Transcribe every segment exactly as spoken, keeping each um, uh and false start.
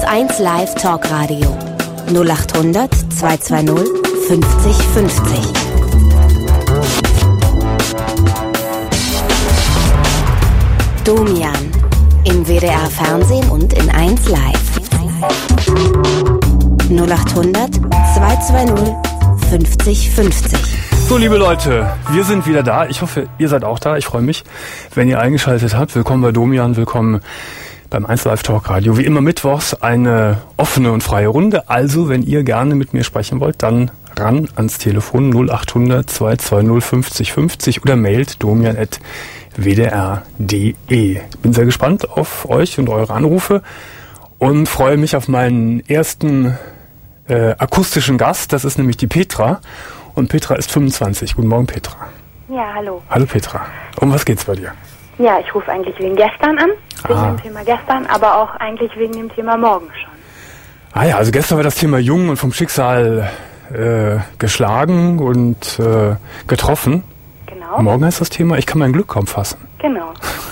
eins Live Talkradio null acht hundert zweihundertzweißig fünfzig fünfzig. Domian im W D R Fernsehen und in eins Live. null acht hundert zweihundertzweißig fünfzig fünfzig. So, liebe Leute, wir sind wieder da. Ich hoffe, ihr seid auch da. Ich freue mich, wenn ihr eingeschaltet habt. Willkommen bei Domian, willkommen beim eins Live Talk Radio. Wie immer mittwochs eine offene und freie Runde. Also, wenn ihr gerne mit mir sprechen wollt, dann ran ans Telefon null acht hundert zweihundertzweißig fünfzig fünfzig oder mailt domian at w d r punkt d e. Bin sehr gespannt auf euch und eure Anrufe und freue mich auf meinen ersten äh, akustischen Gast. Das ist nämlich die Petra. Und Petra ist fünfundzwanzig. Guten Morgen, Petra. Ja, hallo. Hallo, Petra. Um was geht's bei dir? Ja, ich rufe eigentlich wegen gestern an, wegen ah. dem Thema gestern, aber auch eigentlich wegen dem Thema morgen schon. Ah ja, also gestern war das Thema jung und vom Schicksal äh, geschlagen und äh, getroffen. Genau. Morgen heißt das Thema, ich kann mein Glück kaum fassen. Genau.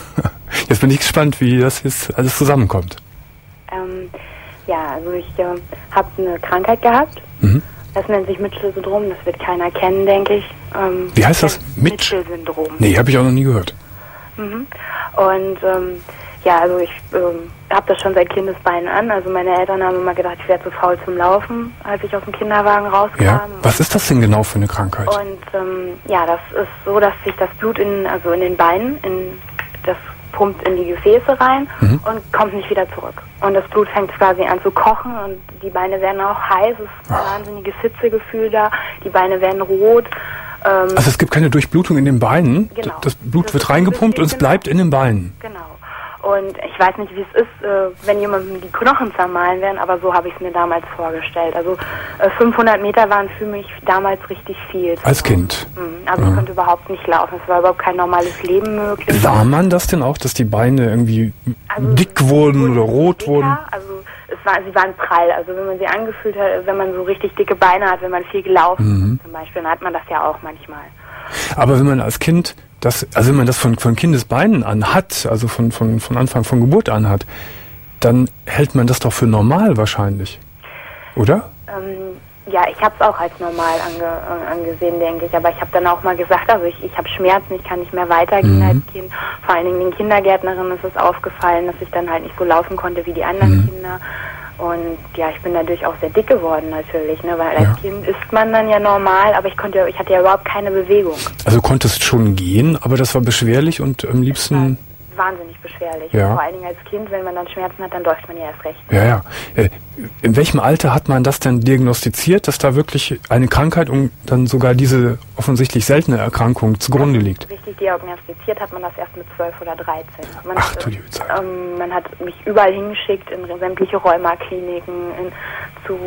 Jetzt bin ich gespannt, wie das jetzt alles zusammenkommt. Ähm, ja, also ich äh, habe eine Krankheit gehabt. Mhm. Das nennt sich Mitchell-Syndrom, das wird keiner kennen, denke ich. Ähm, Wie heißt das? Mitchell-Syndrom. Nee, habe ich auch noch nie gehört. Mhm. Und ähm, ja, also ich ähm, habe das schon seit Kindesbeinen an. Also meine Eltern haben immer gedacht, ich wäre zu faul zum Laufen, als ich aus dem Kinderwagen rauskam. Ja. Was ist das denn genau für eine Krankheit? Und ähm, ja, das ist so, dass sich das Blut in, also in den Beinen, in das pumpt in die Gefäße rein mhm. und kommt nicht wieder zurück. Und das Blut fängt quasi an zu kochen und die Beine werden auch heiß. Es ist ein Ach. wahnsinniges Hitzegefühl da. Die Beine werden rot. Ähm, also es gibt keine Durchblutung in den Beinen. Genau. Das Blut das wird reingepumpt und es genau. bleibt in den Beinen. Genau. Und ich weiß nicht, wie es ist, äh, wenn jemandem die Knochen zermahlen werden, aber so habe ich es mir damals vorgestellt. Also äh, fünfhundert Meter waren für mich damals richtig viel. Als Kind? Mhm. Also ja. ich konnte überhaupt nicht laufen. Es war überhaupt kein normales Leben möglich. Sah man das denn auch, dass die Beine irgendwie also dick wurden oder rot dicker, wurden? Also es war, sie waren prall. Also wenn man sie angefühlt hat, wenn man so richtig dicke Beine hat, wenn man viel gelaufen mhm. ist zum Beispiel, dann hat man das ja auch manchmal. Aber wenn man als Kind das, also wenn man das von, von Kindesbeinen an hat, also von, von, von Anfang von Geburt an hat, dann hält man das doch für normal wahrscheinlich, oder? Ähm, ja, ich habe es auch als normal ange, angesehen, denke ich. Aber ich habe dann auch mal gesagt, also ich, ich habe Schmerzen, ich kann nicht mehr weitergehen mhm. als Kind. Vor allen Dingen den Kindergärtnerinnen ist es aufgefallen, dass ich dann halt nicht so laufen konnte wie die anderen mhm. Kinder. Und ja, ich bin dadurch auch sehr dick geworden natürlich, ne, weil ja. als Kind isst man dann ja normal, aber ich konnte, ich hatte ja überhaupt keine Bewegung. Also du konntest schon gehen, aber das war beschwerlich und am liebsten... Wahnsinnig beschwerlich. Ja. Vor allen Dingen als Kind, wenn man dann Schmerzen hat, dann läuft man ja erst recht. Ja, ja. Äh, in welchem Alter hat man das denn diagnostiziert, dass da wirklich eine Krankheit und dann sogar diese offensichtlich seltene Erkrankung zugrunde liegt? Richtig diagnostiziert hat man das erst mit zwölf oder dreizehn. Man Ach hat, du liebe Zeit. Ähm, man hat mich überall hingeschickt, in sämtliche Rheumakliniken, in, zu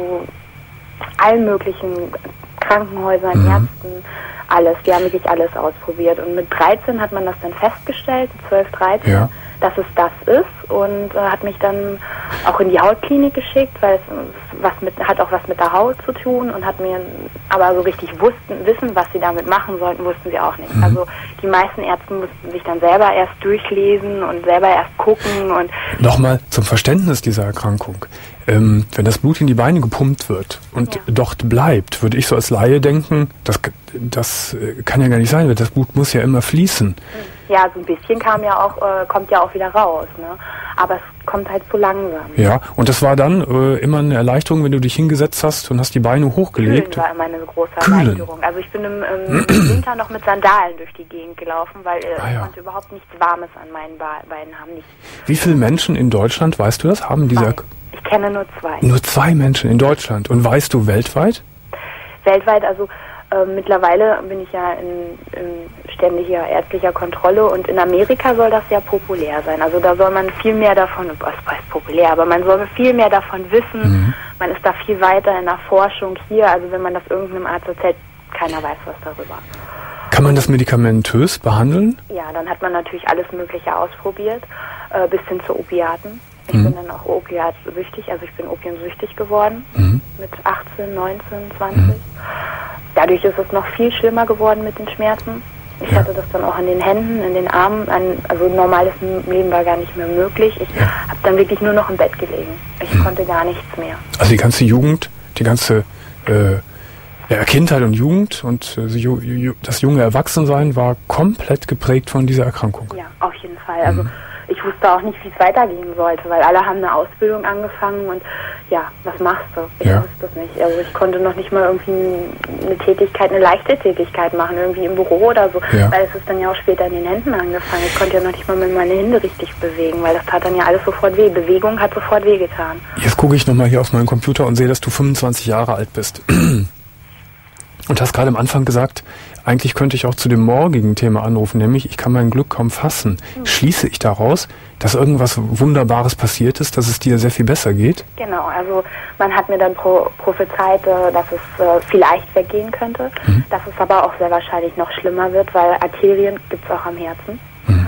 allen möglichen Krankenhäusern, mhm. Ärzten, alles. Die haben wirklich alles ausprobiert. Und mit dreizehn hat man das dann festgestellt, zwölf, dreizehn, ja. dass es das ist und äh, hat mich dann auch in die Hautklinik geschickt, weil es was mit, hat auch was mit der Haut zu tun und hat mir aber so richtig wussten, wissen, was sie damit machen sollten, wussten sie auch nicht. Mhm. Also die meisten Ärzte mussten sich dann selber erst durchlesen und selber erst gucken. Und nochmal zum Verständnis dieser Erkrankung. Ähm, wenn das Blut in die Beine gepumpt wird und ja. dort bleibt, würde ich so als Laie denken, das, das kann ja gar nicht sein, weil das Blut muss ja immer fließen. Ja, so ein bisschen kam ja auch, äh, kommt ja auch wieder raus, ne? Aber es kommt halt zu langsam. Ja, und das war dann äh, immer eine Erleichterung, wenn du dich hingesetzt hast und hast die Beine hochgelegt. Kühlen war immer eine große Kühlen. Erleichterung. Also ich bin im, im Winter noch mit Sandalen durch die Gegend gelaufen, weil äh, ah, ja. ich konnte überhaupt nichts Warmes an meinen Beinen haben. Nicht. Wie viele Menschen in Deutschland, weißt du das, haben diese... Ich kenne nur zwei. Nur zwei Menschen in Deutschland. Und weißt du weltweit? Weltweit, also äh, mittlerweile bin ich ja in, in ständiger ärztlicher Kontrolle und in Amerika soll das sehr populär sein. Also da soll man viel mehr davon, was heißt populär, aber man soll viel mehr davon wissen. Mhm. Man ist da viel weiter in der Forschung hier. Also wenn man das irgendeinem Arzt erzählt, keiner weiß was darüber. Kann man das medikamentös behandeln? Ja, dann hat man natürlich alles Mögliche ausprobiert, äh, bis hin zu Opiaten. Ich mhm. bin dann auch opiatsüchtig, also ich bin opiumsüchtig geworden mhm. mit achtzehn, neunzehn, zwanzig. Mhm. Dadurch ist es noch viel schlimmer geworden mit den Schmerzen. Ich Ja. hatte das dann auch in den Händen, in den Armen. Ein, also ein normales Leben war gar nicht mehr möglich. Ich Ja. habe dann wirklich nur noch im Bett gelegen. Ich Hm. konnte gar nichts mehr. Also die ganze Jugend, die ganze äh, ja, Kindheit und Jugend und äh, ju- ju- das junge Erwachsensein war komplett geprägt von dieser Erkrankung. Ja, auf jeden Fall. Also Mhm. ich wusste auch nicht, wie es weitergehen sollte, weil alle haben eine Ausbildung angefangen und ja, was machst du? Ich Ja. wusste es nicht. Also ich konnte noch nicht mal irgendwie eine Tätigkeit, eine leichte Tätigkeit machen, irgendwie im Büro oder so, Ja. weil es ist dann ja auch später in den Händen angefangen. Ich konnte ja noch nicht mal mit meine Hände richtig bewegen, weil das tat dann ja alles sofort weh. Bewegung hat sofort wehgetan. Jetzt gucke ich nochmal hier auf meinen Computer und sehe, dass du fünfundzwanzig Jahre alt bist. Und hast gerade am Anfang gesagt, eigentlich könnte ich auch zu dem morgigen Thema anrufen, nämlich ich kann mein Glück kaum fassen. Schließe ich daraus, dass irgendwas Wunderbares passiert ist, dass es dir sehr viel besser geht? Genau, also man hat mir dann pro, prophezeit, äh, dass es äh, vielleicht weggehen könnte, Mhm. dass es aber auch sehr wahrscheinlich noch schlimmer wird, weil Arterien gibt es auch am Herzen. Mhm.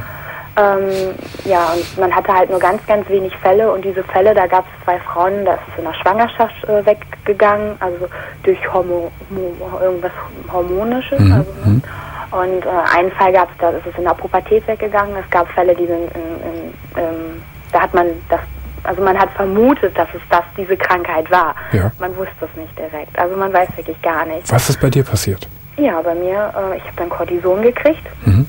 Ähm, ja, und man hatte halt nur ganz, ganz wenig Fälle und diese Fälle, da gab es zwei Frauen, da ist es in der Schwangerschaft äh, weggegangen, also durch Hormo, Mo, irgendwas Hormonisches. Mhm. Also, ne? Und äh, einen Fall gab es, da ist es in der Pubertät weggegangen. Es gab Fälle, die sind in, in, ähm, da hat man das, also man hat vermutet, dass es das diese Krankheit war. Ja. Man wusste es nicht direkt. Also man weiß wirklich gar nicht. Was ist bei dir passiert? Ja, bei mir, äh, ich habe dann Cortison gekriegt, Mhm.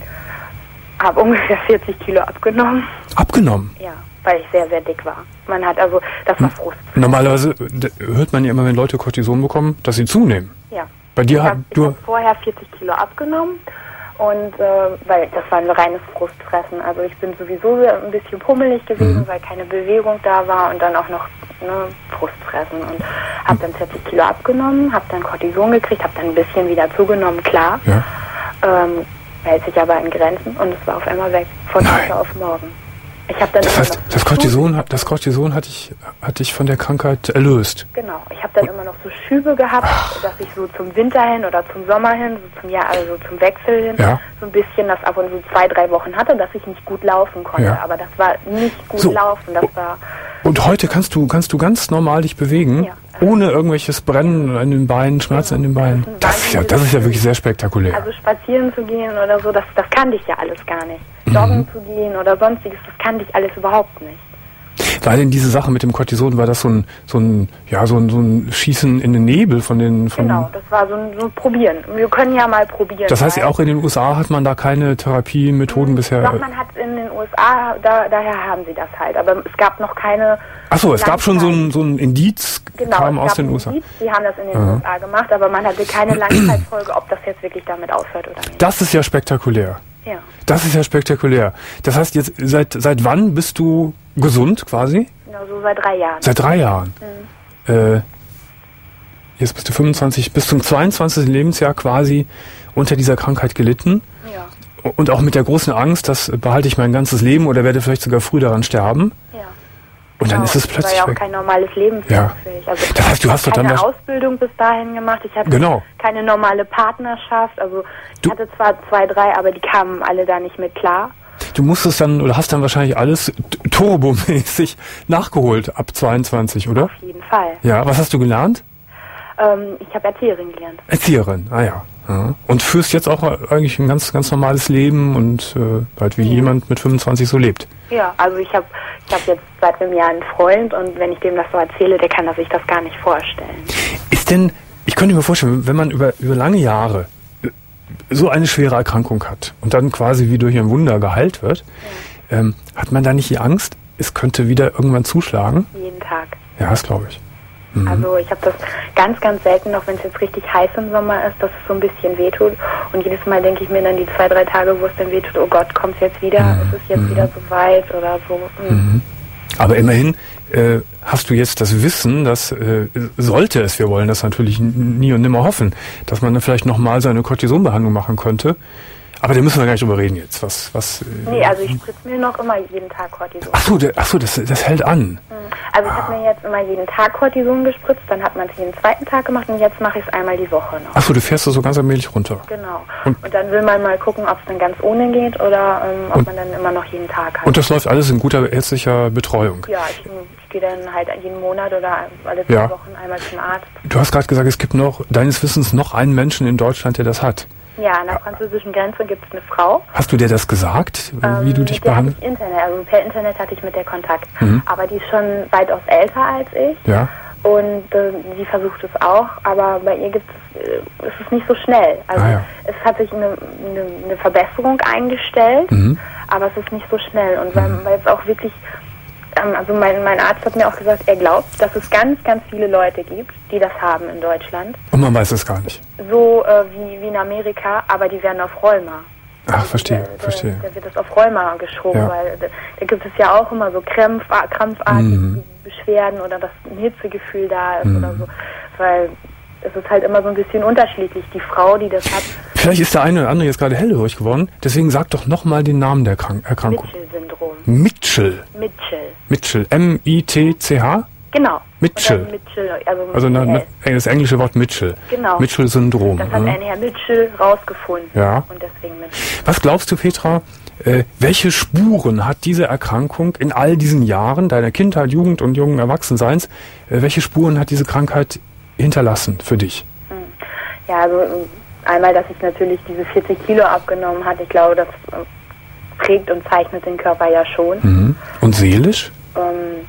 habe ungefähr vierzig Kilo abgenommen. Abgenommen? Ja, weil ich sehr, sehr dick war. Man hat also, das war Frust. Normalerweise d- hört man ja immer, wenn Leute Cortison bekommen, dass sie zunehmen. Ja. Bei dir Ich hat habe du hab vorher vierzig Kilo abgenommen und äh, weil das war ein reines Frustfressen. Also ich bin sowieso ein bisschen pummelig gewesen, Mhm. weil keine Bewegung da war und dann auch noch ne, Frustfressen und habe dann vierzig Kilo abgenommen, habe dann Cortison gekriegt, habe dann ein bisschen wieder zugenommen, klar. ja. Ähm, hält sich aber in Grenzen und es war auf einmal weg, von Nein. heute auf morgen. Ich habe dann Das immer heißt, noch das so Cortison, hat- das Cortison hat dich, hat dich von der Krankheit erlöst. Genau, ich habe dann immer noch so Schübe gehabt, dass ich so zum Winter hin oder zum Sommer hin, so zum Jahr, also zum Wechsel hin, Ja. so ein bisschen das ab und zu zwei, drei Wochen hatte, dass ich nicht gut laufen konnte. Ja. Aber das war nicht gut So. laufen, das war Und heute kannst du, kannst du ganz normal dich bewegen, Ja. ohne irgendwelches Brennen in den Beinen, Schmerzen in den Beinen. Das ist ja, das ist ja wirklich sehr spektakulär. also spazieren zu gehen oder so, das, das kannte ich ja alles gar nicht. Mhm. Joggen zu gehen oder sonstiges, das kannte ich alles überhaupt nicht. War denn diese Sache mit dem Cortison, war das so ein, so ein, ja, so ein, so ein Schießen in den Nebel von den, von, Genau, das war so ein, so ein Probieren. Wir können ja mal probieren. das heißt, weil- auch in den U S A hat man da keine Therapiemethoden bisher. Doch, man hat in den U S A, da, daher haben sie das halt, aber es gab noch keine... Achso, es gab schon so Langzeit- ein, so ein Indiz, Genau, kam es aus gab den einen U S A. Indiz, die haben das in den Aha. U S A gemacht, aber man hatte keine Langzeitfolge, ob das jetzt wirklich damit aufhört oder nicht. Das ist ja spektakulär. Ja. Das ist ja spektakulär. Das heißt, jetzt seit seit wann bist du gesund quasi? Genau, so seit drei Jahren. Seit drei Jahren. Äh, jetzt bist du fünfundzwanzig, bis zum zweiundzwanzigsten Lebensjahr quasi unter dieser Krankheit gelitten. Ja. Und auch mit der großen Angst, das behalte ich mein ganzes Leben oder werde vielleicht sogar früh daran sterben. Ja. Und dann Genau, ist es das plötzlich war ja auch weg. kein normales Leben für Ja. mich. Also Das heißt, du ich hast doch habe dann keine das- Ausbildung bis dahin gemacht. Ich hatte Genau. keine normale Partnerschaft. Also Du- ich hatte zwar zwei, drei, aber die kamen alle da nicht mit klar. Du musstest dann oder hast dann wahrscheinlich alles t- turbomäßig nachgeholt ab zweiundzwanzig, oder? Auf jeden Fall. Ja, was hast du gelernt? Ähm, ich habe Erzieherin gelernt. Erzieherin, ah ja. ja. Und führst jetzt auch eigentlich ein ganz ganz normales Leben und äh, halt wie jemand mit fünfundzwanzig so lebt. Ja, also ich habe ich hab jetzt seit einem Jahr einen Freund und wenn ich dem das so erzähle, der kann das sich das gar nicht vorstellen. Ist denn, ich könnte mir vorstellen, wenn man über, über lange Jahre äh, so eine schwere Erkrankung hat und dann quasi wie durch ein Wunder geheilt wird, ähm, hat man da nicht die Angst, es könnte wieder irgendwann zuschlagen? Jeden Tag. Ja, das glaube ich. Mhm. Also ich habe das ganz, ganz selten, auch wenn es jetzt richtig heiß im Sommer ist, dass es so ein bisschen wehtut. Und jedes Mal denke ich mir dann die zwei, drei Tage, wo es dann wehtut, oh Gott, kommt es jetzt wieder? Mhm. Ist es jetzt Mhm. wieder so weit oder so? Mhm. Mhm. Aber immerhin äh, hast du jetzt das Wissen, dass äh, sollte es, wir wollen das natürlich n- nie und nimmer hoffen, dass man dann vielleicht nochmal so eine Cortisonbehandlung machen könnte. Aber da müssen wir gar nicht drüber reden jetzt. Was, was, äh, Nee, also ich spritze mir noch immer jeden Tag Cortison. ach so, der, ach so, das, das hält an. Also ich habe mir jetzt immer jeden Tag Cortison gespritzt, dann hat man es jeden zweiten Tag gemacht und jetzt mache ich es einmal die Woche noch. Ach so, du fährst da so ganz allmählich runter. Genau. Und- Und, dann will man mal gucken, ob es dann ganz ohne geht oder ähm, ob Und- man dann immer noch jeden Tag hat. Und das läuft alles in guter ärztlicher Betreuung. ja, ich, ich gehe dann halt jeden Monat oder alle zwei Ja. Wochen einmal zum Arzt. Du hast gerade gesagt, es gibt noch, deines Wissens, noch einen Menschen in Deutschland, der das hat. Ja, an der französischen Grenze gibt es eine Frau. Hast du dir das gesagt, Ähm, wie du dich mit der hatte behandelst? ich Internet, also per Internet hatte ich mit der Kontakt. Mhm. Aber die ist schon weitaus älter als ich. Ja. Und äh, sie versucht es auch, aber bei ihr gibt es, äh, es ist nicht so schnell. Also Ah, ja. es hat sich eine, eine, eine Verbesserung eingestellt, Mhm. aber es ist nicht so schnell. Und weil, weil es auch wirklich, ähm, also mein, mein Arzt hat mir auch gesagt, er glaubt, dass es ganz, ganz viele Leute gibt, die das haben in Deutschland. Und man weiß es gar nicht. So äh, wie, wie in Amerika, aber die werden auf Rheuma. Ach, verstehe, Da, verstehe. da wird das auf Rheuma geschoben, Ja. weil da, da gibt es ja auch immer so Krampf, krampfartige Mhm. Beschwerden oder dass ein Hitzegefühl da ist Mhm. oder so. Weil es ist halt immer so ein bisschen unterschiedlich. Die Frau, die das hat, Vielleicht ist der eine oder andere jetzt gerade hellhörig geworden. Deswegen sag doch nochmal den Namen der Krank Erkrankung. Mitchell-Syndrom. Mitchell. Mitchell. Mitchell. M I T C H? Genau. Mitchell. Und dann Mitchell, also, Also mit na, L. na, das englische Wort Mitchell. Genau. Mitchell-Syndrom. Das hat Mhm. ein Herr Mitchell rausgefunden. Ja. Und deswegen Mitchell. Was glaubst du, Petra, äh, welche Spuren hat diese Erkrankung in all diesen Jahren deiner Kindheit, Jugend und jungen Erwachsenseins, äh, welche Spuren hat diese Krankheit hinterlassen für dich? Ja, also ähm, einmal, dass ich natürlich diese vierzig Kilo abgenommen hatte. Ich glaube, das äh, prägt und zeichnet den Körper ja schon. Mhm. Und seelisch? Ähm,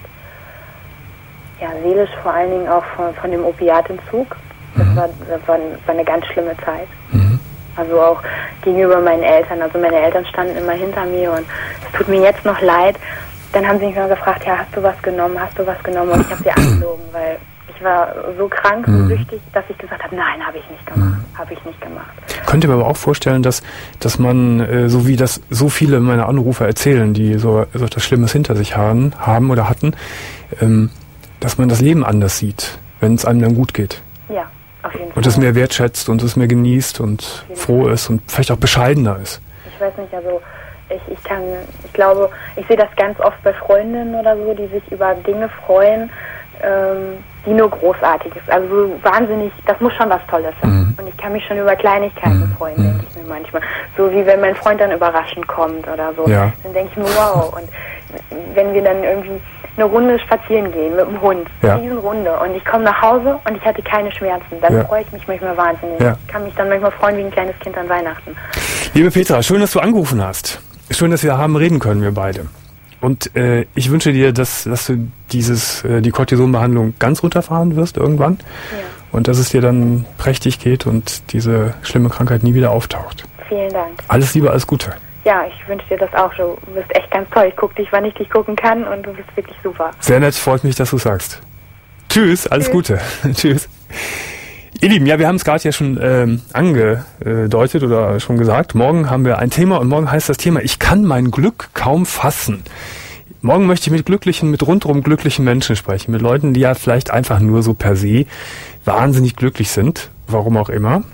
ja, seelisch vor allen Dingen auch von, von dem Opiatentzug. Das, Mhm. war, das war, war eine ganz schlimme Zeit. Mhm. Also auch gegenüber meinen Eltern. Also meine Eltern standen immer hinter mir und es tut mir jetzt noch leid. Dann haben sie mich mal gefragt, ja, hast du was genommen, hast du was genommen? Und ich habe sie angelogen, weil ich war so krank, so Mhm. süchtig, dass ich gesagt habe, nein, habe ich nicht gemacht, habe ich nicht gemacht. Ich könnte mir aber auch vorstellen, dass, dass man, äh, so wie das so viele meiner Anrufer erzählen, die so, so etwas Schlimmes hinter sich haben, haben oder hatten, ähm, dass man das Leben anders sieht, wenn es einem dann gut geht. Ja, auf jeden Fall. Und es mehr wertschätzt und es mehr genießt und froh ist und vielleicht auch bescheidener ist. Ich weiß nicht, also ich, ich kann, ich glaube, ich sehe das ganz oft bei Freundinnen oder so, die sich über Dinge freuen, ähm, die nur großartig ist. Also so wahnsinnig, das muss schon was Tolles sein. Mhm. Und ich kann mich schon über Kleinigkeiten Mhm. freuen, denke ich mir manchmal. So wie wenn mein Freund dann überraschend kommt oder so. Ja. Dann denke ich mir, wow. Und wenn wir dann irgendwie eine Runde spazieren gehen mit dem Hund, Ja. eine Riesenrunde, und ich komme nach Hause und ich hatte keine Schmerzen, dann Ja. freue ich mich manchmal wahnsinnig. Ja. Ich kann mich dann manchmal freuen wie ein kleines Kind an Weihnachten. Liebe Petra, schön, dass du angerufen hast. Schön, dass wir haben reden können, wir beide. Und äh, ich wünsche dir, dass, dass du dieses, äh, die Cortisonbehandlung ganz runterfahren wirst irgendwann. Ja. Und dass es dir dann prächtig geht und diese schlimme Krankheit nie wieder auftaucht. Vielen Dank. Alles Liebe, alles Gute. Ja, ich wünsche dir das auch. Du bist echt ganz toll. Ich gucke dich, wann ich dich gucken kann, und du bist wirklich super. Sehr nett, freut mich, dass du sagst. Tschüss, alles Tschüss. Gute. Tschüss. Ihr Lieben, ja, wir haben es gerade ja schon ähm, angedeutet oder schon gesagt. Morgen haben wir ein Thema und morgen heißt das Thema, ich kann mein Glück kaum fassen. Morgen möchte ich mit glücklichen, mit rundherum glücklichen Menschen sprechen. Mit Leuten, die ja vielleicht einfach nur so per se wahnsinnig glücklich sind. Warum auch immer.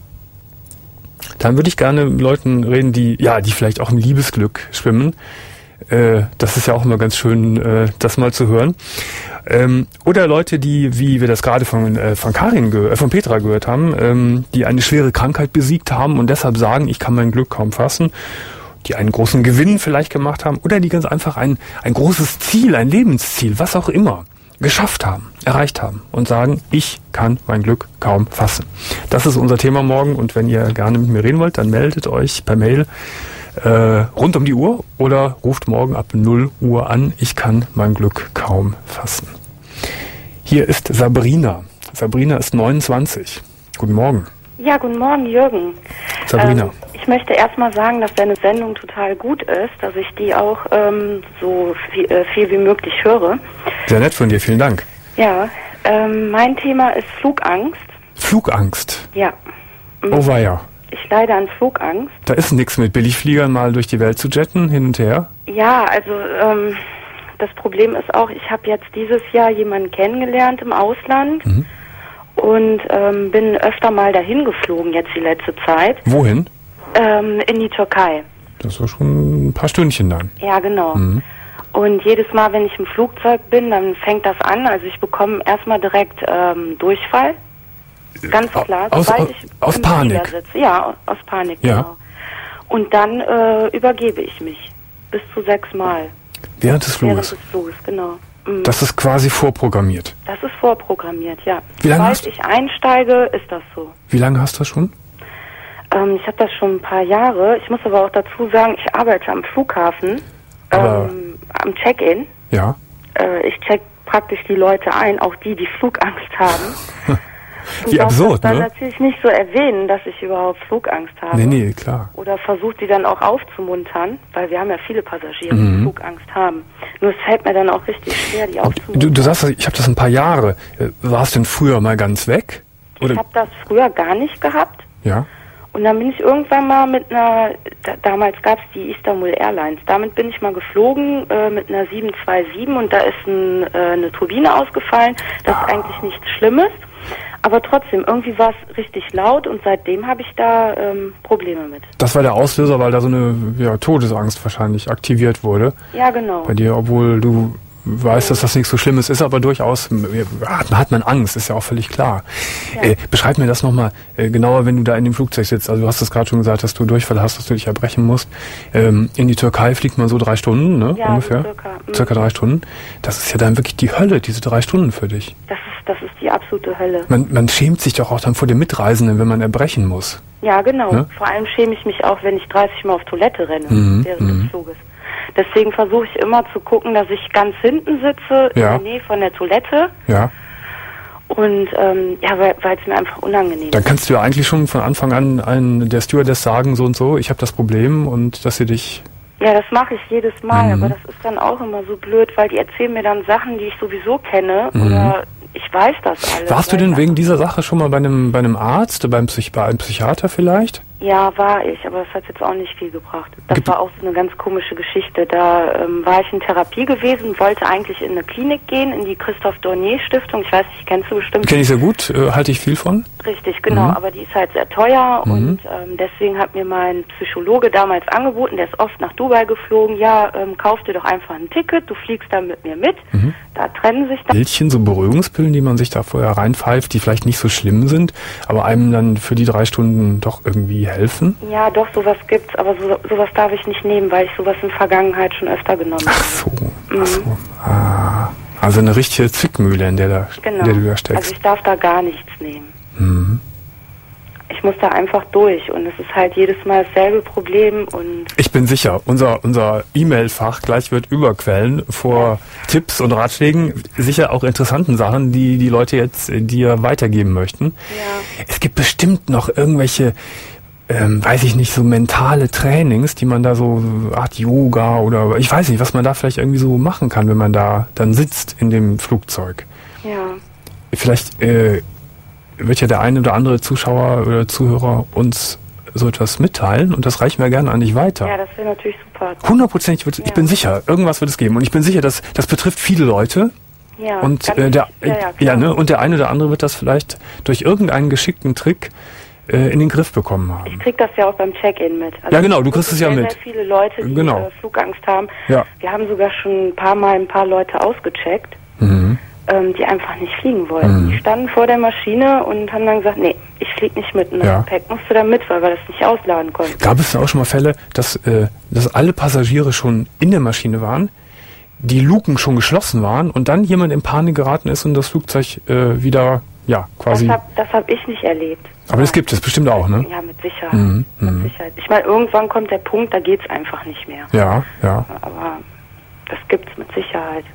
Dann würde ich gerne mit Leuten reden, die, ja, die vielleicht auch im Liebesglück schwimmen. Äh, das ist ja auch immer ganz schön, äh, das mal zu hören. Ähm, oder Leute, die, wie wir das gerade von, äh, von Karin, ge- äh, von Petra gehört haben, ähm, die eine schwere Krankheit besiegt haben und deshalb sagen, ich kann mein Glück kaum fassen, die einen großen Gewinn vielleicht gemacht haben oder die ganz einfach ein, ein großes Ziel, ein Lebensziel, was auch immer, geschafft haben, erreicht haben und sagen, ich kann mein Glück kaum fassen. Das ist unser Thema morgen, und wenn ihr gerne mit mir reden wollt, dann meldet euch per Mail äh, rund um die Uhr oder ruft morgen ab null Uhr an. Ich kann mein Glück kaum fassen. Hier ist Sabrina. Sabrina ist neunundzwanzig. Guten Morgen. Ja, guten Morgen, Jürgen. Sabrina. Ähm, ich möchte erstmal sagen, dass deine Sendung total gut ist, dass ich die auch ähm, so viel, äh, viel wie möglich höre. Sehr nett von dir, vielen Dank. Ja, ähm, mein Thema ist Flugangst. Flugangst. Ja. Oh weia. Ich leide an Flugangst. Da ist nichts mit Billigfliegern mal durch die Welt zu jetten, hin und her. Ja, also ähm, das Problem ist auch, ich habe jetzt dieses Jahr jemanden kennengelernt im Ausland Mhm. und ähm, bin öfter mal dahin geflogen jetzt die letzte Zeit, Wohin? ähm, in die Türkei. Das war schon ein paar Stündchen dann. Ja, genau. Mhm. Und jedes Mal, wenn ich im Flugzeug bin, dann fängt das an. Also ich bekomme erstmal direkt ähm, Durchfall. Ganz klar. Aus- sobald aus- ich aus im Panik? Flieger sitze. Ja, aus Panik, Ja. genau. Und dann äh, übergebe ich mich. Bis zu sechs Mal. Während des Während Fluges. des Fluges, genau. Mhm. Das ist quasi vorprogrammiert. Das ist vorprogrammiert, ja. Wie lange Sobald hast- ich einsteige, ist das so. Wie lange hast du das schon? Ähm, ich habe das schon ein paar Jahre. Ich muss aber auch dazu sagen, ich arbeite am Flughafen, ähm, am Check-in. Ja. Äh, ich check praktisch die Leute ein, auch die, die Flugangst haben. Wie absurd, ne? Ich darf dann ne? natürlich nicht so erwähnen, dass ich überhaupt Flugangst habe. Nee, nee, klar. Oder versucht die dann auch aufzumuntern, weil wir haben ja viele Passagiere, Mhm. die Flugangst haben. Nur es fällt mir dann auch richtig schwer, die aufzumuntern. Du, du sagst, ich habe das ein paar Jahre. Äh, Warst du denn früher mal ganz weg? Oder? Ich habe das früher gar nicht gehabt. Ja. Und dann bin ich irgendwann mal mit einer, da, damals gab es die Istanbul Airlines, damit bin ich mal geflogen äh, mit einer sieben zwei sieben und da ist ein, äh, eine Turbine ausgefallen. Das ist eigentlich nichts Schlimmes, aber trotzdem, irgendwie war es richtig laut und seitdem habe ich da ähm, Probleme mit. Das war der Auslöser, weil da so eine ja, Todesangst wahrscheinlich aktiviert wurde. Ja, genau. Bei dir, obwohl du weißt, dass das nichts so Schlimmes ist, aber durchaus hat, hat man Angst, ist ja auch völlig klar. Ja. Äh, beschreib mir das nochmal äh, genauer, wenn du da in dem Flugzeug sitzt. Also du hast es gerade schon gesagt, dass du Durchfall hast, dass du dich erbrechen musst. Ähm, in die Türkei fliegt man so drei Stunden, ne? Ja, ungefähr. so circa. Mhm. Circa drei Stunden. Das ist ja dann wirklich die Hölle, diese drei Stunden für dich. Das ist, das ist die absolute Hölle. Man, man schämt sich doch auch dann vor den Mitreisenden, wenn man erbrechen muss. Ja, genau. Ne? Vor allem schäme ich mich auch, wenn ich dreißig Mal auf Toilette renne Mhm, während mhm. des Fluges. Deswegen versuche ich immer zu gucken, dass ich ganz hinten sitze, Ja. in der Nähe von der Toilette. Ja. Und ähm, ja, weil es mir einfach unangenehm Dann ist. kannst du ja eigentlich schon von Anfang an ein, der Stewardess sagen, so und so, ich habe das Problem und dass sie dich... Ja, das mache ich jedes Mal, Mhm. aber das ist dann auch immer so blöd, weil die erzählen mir dann Sachen, die ich sowieso kenne Mhm. oder ich weiß das alles. Warst du weil denn ich wegen dieser Sache schon mal bei einem, bei einem Arzt, beim Psych bei einem Psychiater vielleicht? Ja, war ich, aber das hat jetzt auch nicht viel gebracht. Das Gibt- war auch so eine ganz komische Geschichte. Da ähm, war ich in Therapie gewesen, wollte eigentlich in eine Klinik gehen, in die Christoph-Dornier-Stiftung. Ich weiß nicht, kennst du bestimmt. Kenne ich sehr gut, äh, halte ich viel von. Richtig, genau. Mhm. Aber die ist halt sehr teuer Mhm. und ähm, deswegen hat mir mein Psychologe damals angeboten, der ist oft nach Dubai geflogen, ja, ähm, kauf dir doch einfach ein Ticket, du fliegst dann mit mir mit. Mhm. Da trennen sich dann... Bildchen, so Beruhigungspillen, die man sich da vorher reinpfeift, die vielleicht nicht so schlimm sind, aber einem dann für die drei Stunden doch irgendwie helfen. Ja, doch, sowas gibt's, aber so, sowas darf ich nicht nehmen, weil ich sowas in der Vergangenheit schon öfter genommen Ach habe. so, ach Mhm. so. Ah, also eine richtige Zwickmühle, in der, da, Genau. in der du da Also steckst. ich darf da gar nichts nehmen. Mhm. Ich muss da einfach durch und es ist halt jedes Mal dasselbe Problem und Ich bin sicher, unser, unser E-Mail-Fach gleich wird überquellen vor Tipps und Ratschlägen, sicher auch interessanten Sachen, die die Leute jetzt äh, dir weitergeben möchten. ja, Es gibt bestimmt noch irgendwelche, ähm, weiß ich nicht, so mentale Trainings, die man da so, so Art Yoga oder ich weiß nicht, was man da vielleicht irgendwie so machen kann, wenn man da dann sitzt in dem Flugzeug. ja. Vielleicht äh, wird ja der eine oder andere Zuschauer oder Zuhörer uns so etwas mitteilen und das reichen wir gerne an dich weiter. Ja, das wäre natürlich super. Hundertprozentig, wird, ich Ja. bin sicher, irgendwas wird es geben. Und ich bin sicher, dass das betrifft viele Leute. Ja, Und ganz- äh, der ja, ja, ja, klar. ne, und der eine oder andere wird das vielleicht durch irgendeinen geschickten Trick äh, in den Griff bekommen Ich haben. krieg das ja auch beim Check-in mit. Also Ja, genau, du kriegst es ja sehr, mit. Sehr viele Leute, die Genau. äh, Flugangst haben. Ja. Wir haben sogar schon ein paar Mal ein paar Leute ausgecheckt, Mhm. ähm, die einfach nicht fliegen wollten. Mhm. Die standen vor der Maschine und haben dann gesagt, nee, ich flieg nicht mit. Und das Ja. Gepäck musste da mit, weil wir das nicht ausladen konnten. Gab es denn auch schon mal Fälle, dass, äh, dass alle Passagiere schon in der Maschine waren, die Luken schon geschlossen waren und dann jemand in Panik geraten ist und das Flugzeug äh, wieder, ja, quasi... Das habe das hab ich nicht erlebt. Aber das gibt es bestimmt auch, ne? Ja, mit Sicherheit. Mhm, Mit mhm. Sicherheit. Ich meine, irgendwann kommt der Punkt, da geht's einfach nicht mehr. Ja, ja. Aber das gibt's mit Sicherheit.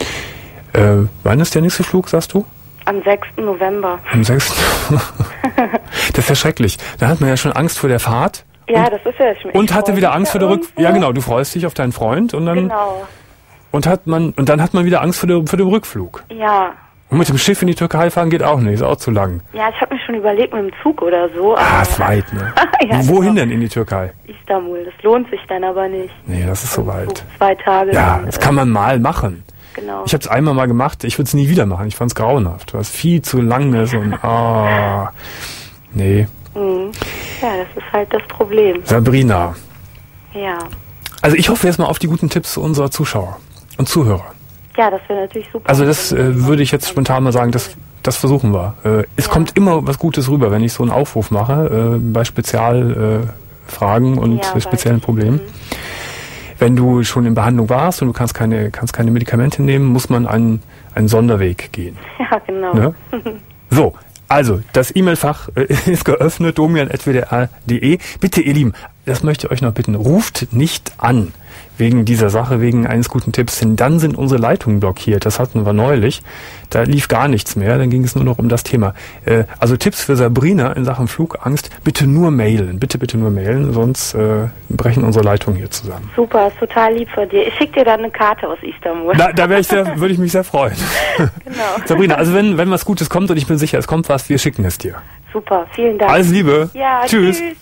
Äh, wann ist der nächste Flug, sagst du? Am sechsten November. Am sechsten Das ist ja schrecklich. Da hat man ja schon Angst vor der Fahrt. Ja, und, das ist ja schon. Und ich hatte freu wieder mich Angst da vor der Rück... irgendwo. Ja, genau, du freust dich auf deinen Freund und dann... Genau. Und hat man und dann hat man wieder Angst vor, der, vor dem Rückflug. Ja. Und mit dem Schiff in die Türkei fahren geht auch nicht, ist auch zu lang. Ja, ich habe mir schon überlegt mit dem Zug oder so. Ah, aber ist weit, ne? Ja, Wohin genau. denn in die Türkei? Istanbul. Das lohnt sich dann aber nicht. Nee, das ist so Zug weit. Zwei Tage. Ja, dann, das äh, kann man mal machen. Genau. Ich habe es einmal mal gemacht, ich würde es nie wieder machen. Ich fand es grauenhaft, weil es viel zu lang ist und ah, nee. Mhm. Ja, das ist halt das Problem. Sabrina, Ja. also ich hoffe jetzt mal auf die guten Tipps unserer Zuschauer und Zuhörer. Ja, das wäre natürlich super. Also das wenn wir äh, würde ich jetzt spontan mal sagen, das, das versuchen wir. Äh, es Ja. kommt immer was Gutes rüber, wenn ich so einen Aufruf mache, äh, bei Spezialfragen äh, Fragen und Ja, äh, weiß speziellen ich. Problemen. Mhm. Wenn du schon in Behandlung warst und du kannst keine, kannst keine Medikamente nehmen, muss man einen, einen Sonderweg gehen. Ja, genau. Ne? So, Also, das E-Mail-Fach äh, ist geöffnet, domian at w d r punkt d e. Bitte, ihr Lieben, das möchte ich euch noch bitten, ruft nicht an wegen dieser Sache, wegen eines guten Tipps, denn dann sind unsere Leitungen blockiert. Das hatten wir neulich. Da lief gar nichts mehr, dann ging es nur noch um das Thema. Äh, also Tipps für Sabrina in Sachen Flugangst, bitte nur mailen. Bitte, bitte nur mailen, sonst äh, brechen unsere Leitungen hier zusammen. Super, ist total lieb von dir. Ich schicke dir dann eine Karte aus Istanbul. Da, da wär ich sehr, würde ich mich sehr freuen. Genau. Sabrina, also wenn, wenn was Gutes kommt und ich bin sicher, es kommt was, wir schicken es dir. Super, vielen Dank. Alles Liebe. Ja, tschüss. tschüss.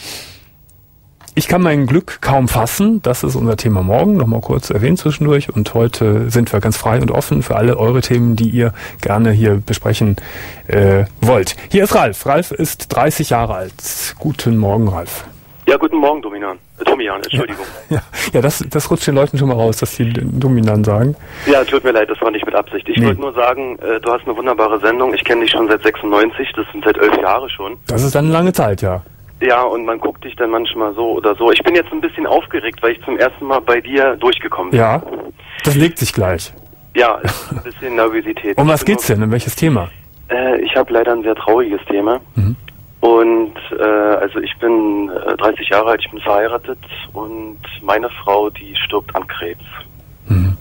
Ich kann mein Glück kaum fassen. Das ist unser Thema morgen. Nochmal kurz erwähnt zwischendurch. Und heute sind wir ganz frei und offen für alle eure Themen, die ihr gerne hier besprechen äh, wollt. Hier ist Ralf. Ralf ist dreißig Jahre alt. Guten Morgen, Ralf. Ja, guten Morgen, Dominan. Äh, Domian, Entschuldigung. Ja, ja das, das rutscht den Leuten schon mal raus, dass sie Dominan sagen. Ja, tut mir leid, das war nicht mit Absicht. Ich Nee. wollte nur sagen, äh, du hast eine wunderbare Sendung. Ich kenne dich schon seit sechsundneunzig. Das sind seit elf Jahre schon. Das ist dann eine lange Zeit, ja. Ja, und man guckt dich dann manchmal so oder so. Ich bin jetzt ein bisschen aufgeregt, weil ich zum ersten Mal bei dir durchgekommen bin. Ja, das legt sich gleich. Ja, es ist ein bisschen Nervosität. Um was Ich bin geht's denn? Um welches Thema? nur- Äh, ich habe leider ein sehr trauriges Thema. Mhm. Und äh, also ich bin äh, dreißig Jahre alt, ich bin verheiratet und meine Frau, die stirbt an Krebs. Mhm.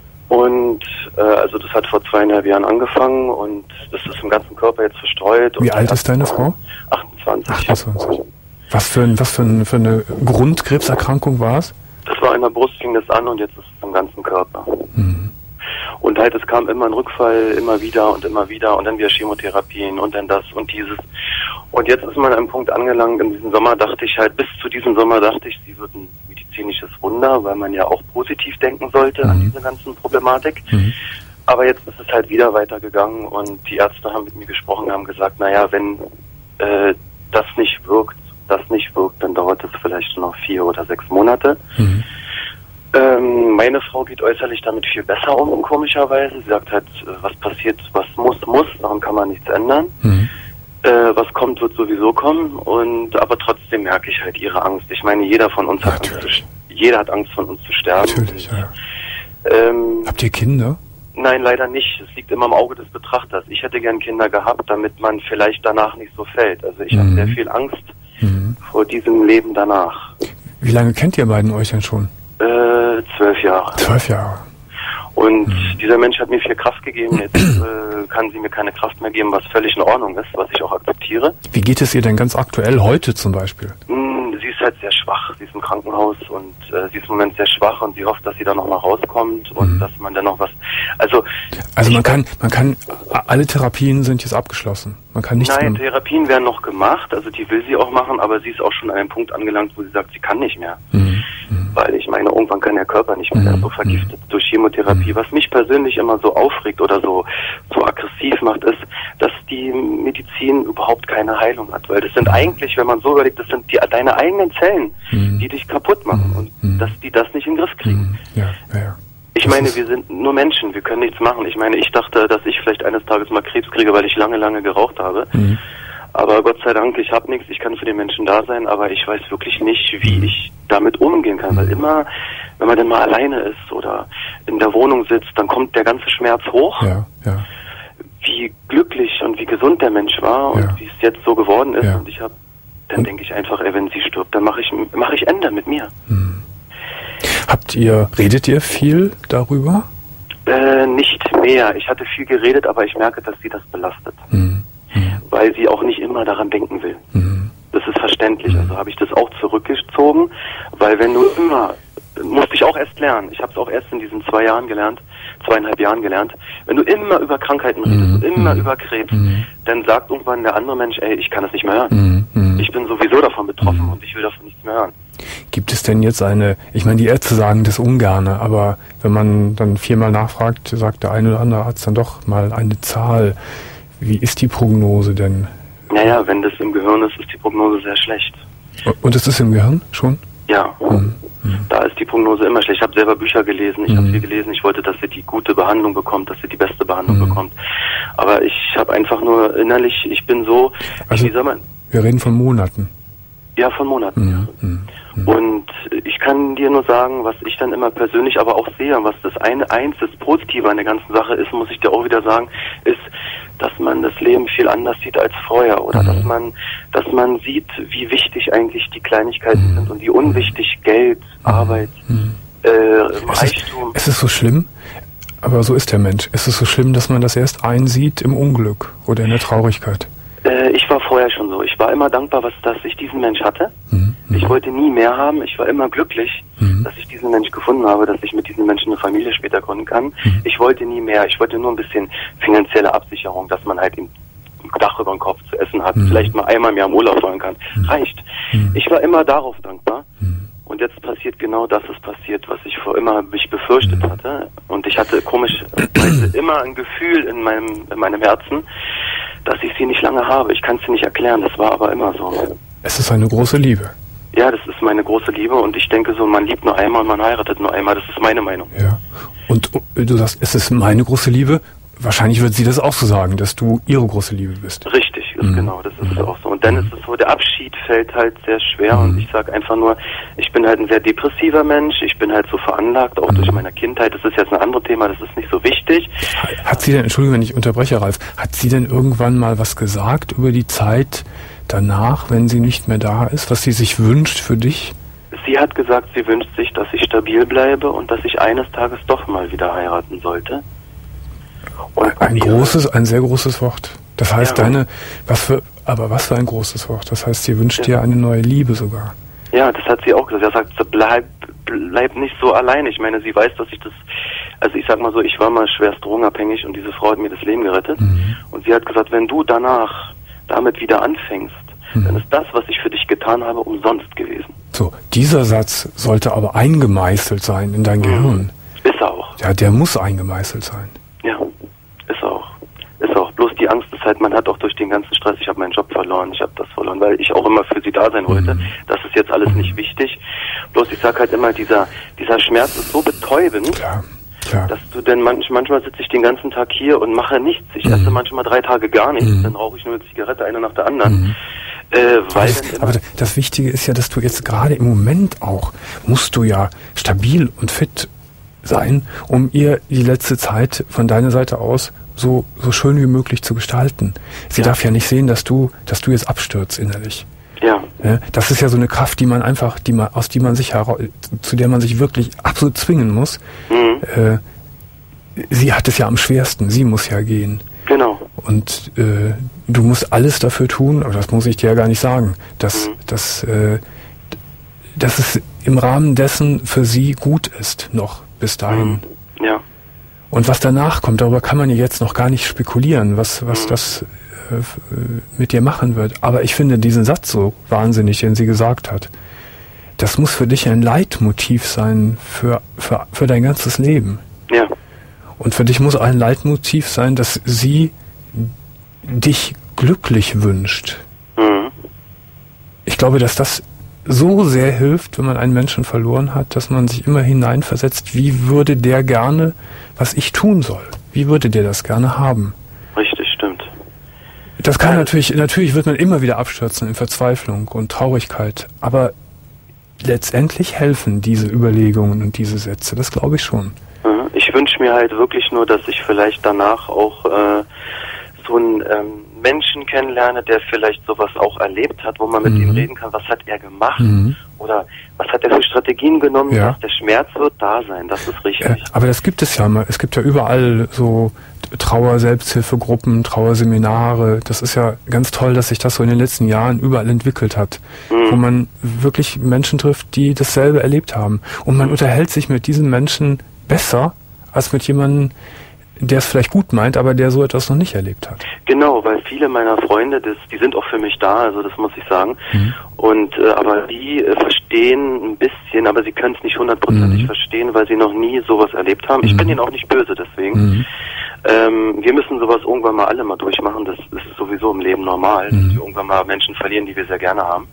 Und äh, also das hat vor zweieinhalb Jahren angefangen und das ist im ganzen Körper jetzt verstreut. Wie und alt ist deine Frau? achtundzwanzig. achtundzwanzig. Was für, ein, was für, ein, für eine Grundkrebserkrankung war es? Das war in der Brust, fing das an und jetzt ist es im ganzen Körper. Mhm. Und halt, es kam immer ein Rückfall, immer wieder und immer wieder und dann wieder Chemotherapien und dann das und dieses. Und jetzt ist man an einem Punkt angelangt, in diesem Sommer dachte ich halt, bis zu diesem Sommer dachte ich, sie wird ein medizinisches Wunder, weil man ja auch positiv denken sollte Mhm. an diese ganzen Problematik. Mhm. Aber jetzt ist es halt wieder weitergegangen und die Ärzte haben mit mir gesprochen, haben gesagt, naja, wenn äh, das nicht wirkt, das nicht wirkt, dann dauert es vielleicht noch vier oder sechs Monate. Mhm. Ähm, meine Frau geht äußerlich damit viel besser um, komischerweise. Sie sagt halt, äh, was passiert, was muss, muss, daran kann man nichts ändern. Mhm. Äh, was kommt, wird sowieso kommen. Und aber trotzdem merke ich halt ihre Angst. Ich meine, jeder von uns hat Angst, Natürlich. zu, jeder hat Angst von uns zu sterben. Natürlich, ja. Ähm, Habt ihr Kinder? Nein, leider nicht. Es liegt immer im Auge des Betrachters. Ich hätte gern Kinder gehabt, damit man vielleicht danach nicht so fällt. Also ich Mhm. habe sehr viel Angst Mhm. vor diesem Leben danach. Wie lange kennt ihr beiden euch denn schon? Äh, zwölf Jahre. Zwölf Jahre. Und Mhm. dieser Mensch hat mir viel Kraft gegeben. Jetzt äh, kann sie mir keine Kraft mehr geben, was völlig in Ordnung ist, was ich auch akzeptiere. Wie geht es ihr denn ganz aktuell heute zum Beispiel? Hm, sie ist halt sehr schwach. Sie ist im Krankenhaus und äh, sie ist im Moment sehr schwach und sie hofft, dass sie da nochmal rauskommt und Mhm. dass man dann noch was... Also, Also ich- man kann, man kann, alle Therapien sind jetzt abgeschlossen. Man kann nichts Nein, mehr. Therapien werden noch gemacht, also die will sie auch machen, aber sie ist auch schon an einem Punkt angelangt, wo sie sagt, sie kann nicht mehr. Mhm. Mhm. Weil ich meine, irgendwann kann der Körper nicht mehr, Mhm. der ist so vergiftet durch Chemotherapie. Was mich persönlich immer so aufregt oder so, so aggressiv macht, ist, dass die Medizin überhaupt keine Heilung hat. Weil das sind eigentlich, wenn man so überlegt, das sind die, deine eigenen Zellen, Mhm. die dich kaputt machen und Mhm. dass die das nicht in den Griff kriegen. Mhm. Ja, ja, ja. Ich Das meine, ist- wir sind nur Menschen, wir können nichts machen. Ich meine, ich dachte, dass ich vielleicht eines Tages mal Krebs kriege, weil ich lange, lange geraucht habe. Mhm. Aber Gott sei Dank, ich habe nichts, ich kann für den Menschen da sein, aber ich weiß wirklich nicht, wie Mhm. ich damit umgehen kann. Weil immer, wenn man dann mal alleine ist oder in der Wohnung sitzt, dann kommt der ganze Schmerz hoch, Ja, ja. wie glücklich und wie gesund der Mensch war und Ja. wie es jetzt so geworden ist. Ja. Und ich habe, dann denke ich einfach, ey, wenn sie stirbt, dann mache ich, mache ich Ende mit mir. Habt ihr, redet ihr viel darüber? Äh, nicht mehr. Ich hatte viel geredet, aber ich merke, dass sie das belastet. Mhm. Mhm. Weil sie auch nicht immer daran denken will. Mhm. Das ist verständlich. Also habe ich das auch zurückgezogen, weil wenn du immer, musste ich auch erst lernen, ich habe es auch erst in diesen zwei Jahren gelernt, zweieinhalb Jahren gelernt, wenn du immer über Krankheiten redest, Mhm. und immer Mhm. über Krebs, Mhm. dann sagt irgendwann der andere Mensch, ey, ich kann das nicht mehr hören. Mhm. Mhm. Ich bin sowieso davon betroffen Mhm. und ich will davon nichts mehr hören. Gibt es denn jetzt eine, ich meine, die Ärzte sagen das ungerne, aber wenn man dann viermal nachfragt, sagt der eine oder andere Arzt dann doch mal eine Zahl. Wie ist die Prognose denn? Naja, wenn das im Gehirn ist, ist die Prognose sehr schlecht. Und es ist im Gehirn schon? Ja, Mhm. Mhm. da ist die Prognose immer schlecht. Ich habe selber Bücher gelesen, ich habe Mhm. viel gelesen, ich wollte, dass sie die gute Behandlung bekommt, dass sie die beste Behandlung Mhm. bekommt. Aber ich habe einfach nur innerlich, ich bin so, Also- wie soll man, Wir reden von Monaten. ja, von Monaten. Mhm. Mhm. Mhm. Und ich kann dir nur sagen, was ich dann immer persönlich aber auch sehe, was das eine, eins, das Positive an der ganzen Sache ist, muss ich dir auch wieder sagen, ist, dass man das Leben viel anders sieht als vorher oder mhm. dass man, dass man sieht, wie wichtig eigentlich die Kleinigkeiten mhm. sind und wie unwichtig Geld, mhm. Arbeit, mhm. äh, es Reichtum. Ist, es ist so schlimm, aber so ist der Mensch. Ist es so schlimm, dass man das erst einsieht im Unglück oder in der Traurigkeit? Äh, ich war vorher schon so. Ich war immer dankbar, was, dass ich diesen Mensch hatte. Mhm. Ich wollte nie mehr haben. Ich war immer glücklich, mhm. dass ich diesen Mensch gefunden habe, dass ich mit diesem Menschen eine Familie später gründen kann. Mhm. Ich wollte nie mehr. Ich wollte nur ein bisschen finanzielle Absicherung, dass man halt ein Dach über den Kopf zu essen hat, mhm. vielleicht mal einmal mehr im Urlaub fahren kann. Mhm. Reicht. Mhm. Ich war immer darauf dankbar. Mhm. Und jetzt passiert genau das, ist passiert, was ich vor immer mich befürchtet mhm. hatte. Und ich hatte komischerweise immer ein Gefühl in meinem, in meinem Herzen, dass ich sie nicht lange habe. Ich kann es dir nicht erklären, das war aber immer so. Es ist eine große Liebe. Ja, das ist meine große Liebe und ich denke so, man liebt nur einmal und man heiratet nur einmal. Das ist meine Meinung. Ja. Und du sagst, es ist meine große Liebe. Wahrscheinlich wird sie das auch so sagen, dass du ihre große Liebe bist. Richtig, ist mhm. genau, das ist mhm. auch so. Und dann ist es so, der Abschied fällt halt sehr schwer mhm. und ich sage einfach nur, ich bin halt ein sehr depressiver Mensch, ich bin halt so veranlagt, auch mhm. durch meine Kindheit. Das ist jetzt ein anderes Thema, das ist nicht so wichtig. Hat sie denn, Entschuldigung, wenn ich unterbreche, Ralf, hat sie denn irgendwann mal was gesagt über die Zeit danach, wenn sie nicht mehr da ist, was sie sich wünscht für dich? Sie hat gesagt, sie wünscht sich, dass ich stabil bleibe und dass ich eines Tages doch mal wieder heiraten sollte. Und ein großes, ein sehr großes Wort. Das heißt, ja. deine, was für, aber was für ein großes Wort. Das heißt, sie wünscht ja. dir eine neue Liebe sogar. Ja, das hat sie auch gesagt. Sie sagt, bleib, bleib nicht so allein. Ich meine, sie weiß, dass ich das, also ich sag mal so, ich war mal schwerst drogenabhängig und diese Frau hat mir das Leben gerettet. Mhm. Und sie hat gesagt, wenn du danach damit wieder anfängst, mhm. dann ist das, was ich für dich getan habe, umsonst gewesen. So, dieser Satz sollte aber eingemeißelt sein in dein mhm. Gehirn. Ist er auch. Ja, der muss eingemeißelt sein. Ja, ist auch. Ist auch. Bloß die Angst ist halt, man hat auch durch den ganzen Stress, ich habe meinen Job verloren, ich habe das verloren, weil ich auch immer für sie da sein wollte. Mhm. Das ist jetzt alles mhm. nicht wichtig. Bloß ich sag halt immer, dieser dieser Schmerz ist so betäubend, klar, klar. dass du denn manch, manchmal sitze ich den ganzen Tag hier und mache nichts. Ich mhm. esse manchmal drei Tage gar nichts, mhm. dann rauche ich nur eine Zigarette, eine nach der anderen. Mhm. Äh, weil das, aber das Wichtige ist ja, dass du jetzt gerade im Moment auch, musst du ja stabil und fit sein, um ihr die letzte Zeit von deiner Seite aus so so schön wie möglich zu gestalten. Sie ja. darf ja nicht sehen, dass du dass du jetzt abstürzt innerlich. Ja. ja. Das ist ja so eine Kraft, die man einfach, die man aus die man sich heraus, zu der man sich wirklich absolut zwingen muss. Mhm. Äh, sie hat es ja am schwersten. Sie muss ja gehen. Genau. Und äh, du musst alles dafür tun, aber das muss ich dir ja gar nicht sagen, dass, mhm. dass, äh, dass es im Rahmen dessen für sie gut ist, noch bis dahin. Mhm. Ja. Und was danach kommt, darüber kann man ja jetzt noch gar nicht spekulieren, was, was mhm. das äh, mit dir machen wird. Aber ich finde diesen Satz so wahnsinnig, den sie gesagt hat. Das muss für dich ein Leitmotiv sein für, für, für dein ganzes Leben. Ja. Und für dich muss ein Leitmotiv sein, dass sie dich glücklich wünscht. Mhm. Ich glaube, dass das so sehr hilft, wenn man einen Menschen verloren hat, dass man sich immer hineinversetzt, wie würde der gerne, was ich tun soll? Wie würde der das gerne haben? Richtig, stimmt. Das kann ja. natürlich, natürlich wird man immer wieder abstürzen in Verzweiflung und Traurigkeit, aber letztendlich helfen diese Überlegungen und diese Sätze, das glaube ich schon. Ich wünsche mir halt wirklich nur, dass ich vielleicht danach auch äh, so einen ähm, Menschen kennenlerne, der vielleicht sowas auch erlebt hat, wo man mit mhm. ihm reden kann, was hat er gemacht mhm. oder was hat er für Strategien genommen, ja. dass der Schmerz wird da sein, das ist richtig. Äh, aber das gibt es ja mal, es gibt ja überall so Trauer-Selbsthilfegruppen, Trauerseminare, das ist ja ganz toll, dass sich das so in den letzten Jahren überall entwickelt hat, mhm. wo man wirklich Menschen trifft, die dasselbe erlebt haben und man mhm. unterhält sich mit diesen Menschen besser als mit jemandem, der es vielleicht gut meint, aber der so etwas noch nicht erlebt hat. Genau, weil viele meiner Freunde, das, die sind auch für mich da, also das muss ich sagen. Mhm. Und äh, aber die äh, verstehen ein bisschen, aber sie können es nicht hundertprozentig mhm. verstehen, weil sie noch nie sowas erlebt haben. Mhm. Ich bin ihnen auch nicht böse deswegen. Mhm. Ähm, wir müssen sowas irgendwann mal alle mal durchmachen, das, das ist sowieso im Leben normal, mhm. dass wir irgendwann mal Menschen verlieren, die wir sehr gerne haben.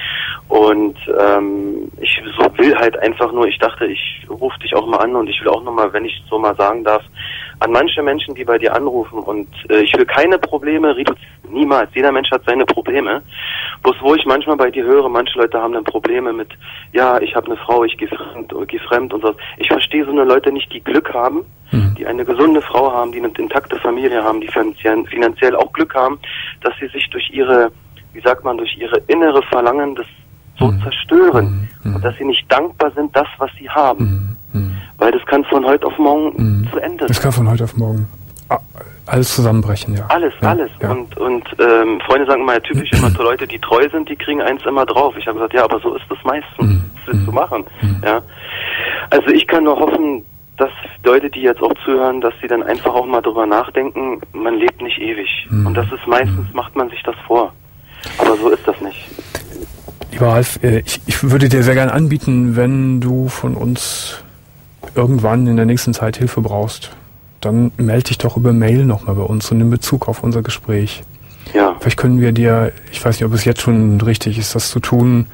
Und ähm, ich so will halt einfach nur, ich dachte, ich rufe dich auch mal an und ich will auch nochmal, wenn ich so mal sagen darf, an manche Menschen, die bei dir anrufen und äh, ich will keine Probleme reduzieren, Niemals. Jeder Mensch hat seine Probleme. Bloß wo ich manchmal bei dir höre, manche Leute haben dann Probleme mit, ja, ich habe eine Frau, ich gehe fremd, geh fremd und so. Ich verstehe so eine Leute nicht, die Glück haben, mhm. die eine gesunde Frau haben, die eine intakte Familie haben, die finanziell, finanziell auch Glück haben, dass sie sich durch ihre, wie sagt man, durch ihre innere Verlangen das so mhm. zerstören. Mhm. Und dass sie nicht dankbar sind, das, was sie haben. Mhm. Weil das kann von heute auf morgen mhm. zu Ende sein. Das kann von heute auf morgen alles zusammenbrechen, ja. Alles, ja, alles. Ja. Und und ähm, Freunde sagen immer, ja, typisch immer so Leute, die treu sind, die kriegen eins immer drauf. Ich habe gesagt, ja, aber so ist das meistens. Mhm. Das ist mhm. zu machen. Mhm. Ja. Also ich kann nur hoffen, dass Leute, die jetzt auch zuhören, dass sie dann einfach auch mal drüber nachdenken, man lebt nicht ewig. Mhm. Und das ist meistens, mhm. macht man sich das vor. Aber so ist das nicht. Lieber Ralf, ich, ich würde dir sehr gerne anbieten, wenn du von uns irgendwann in der nächsten Zeit Hilfe brauchst, dann melde dich doch über Mail nochmal bei uns und in Bezug auf unser Gespräch. Ja. Vielleicht können wir dir, ich weiß nicht, ob es jetzt schon richtig ist, das zu tun,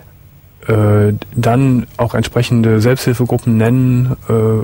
äh, dann auch entsprechende Selbsthilfegruppen nennen,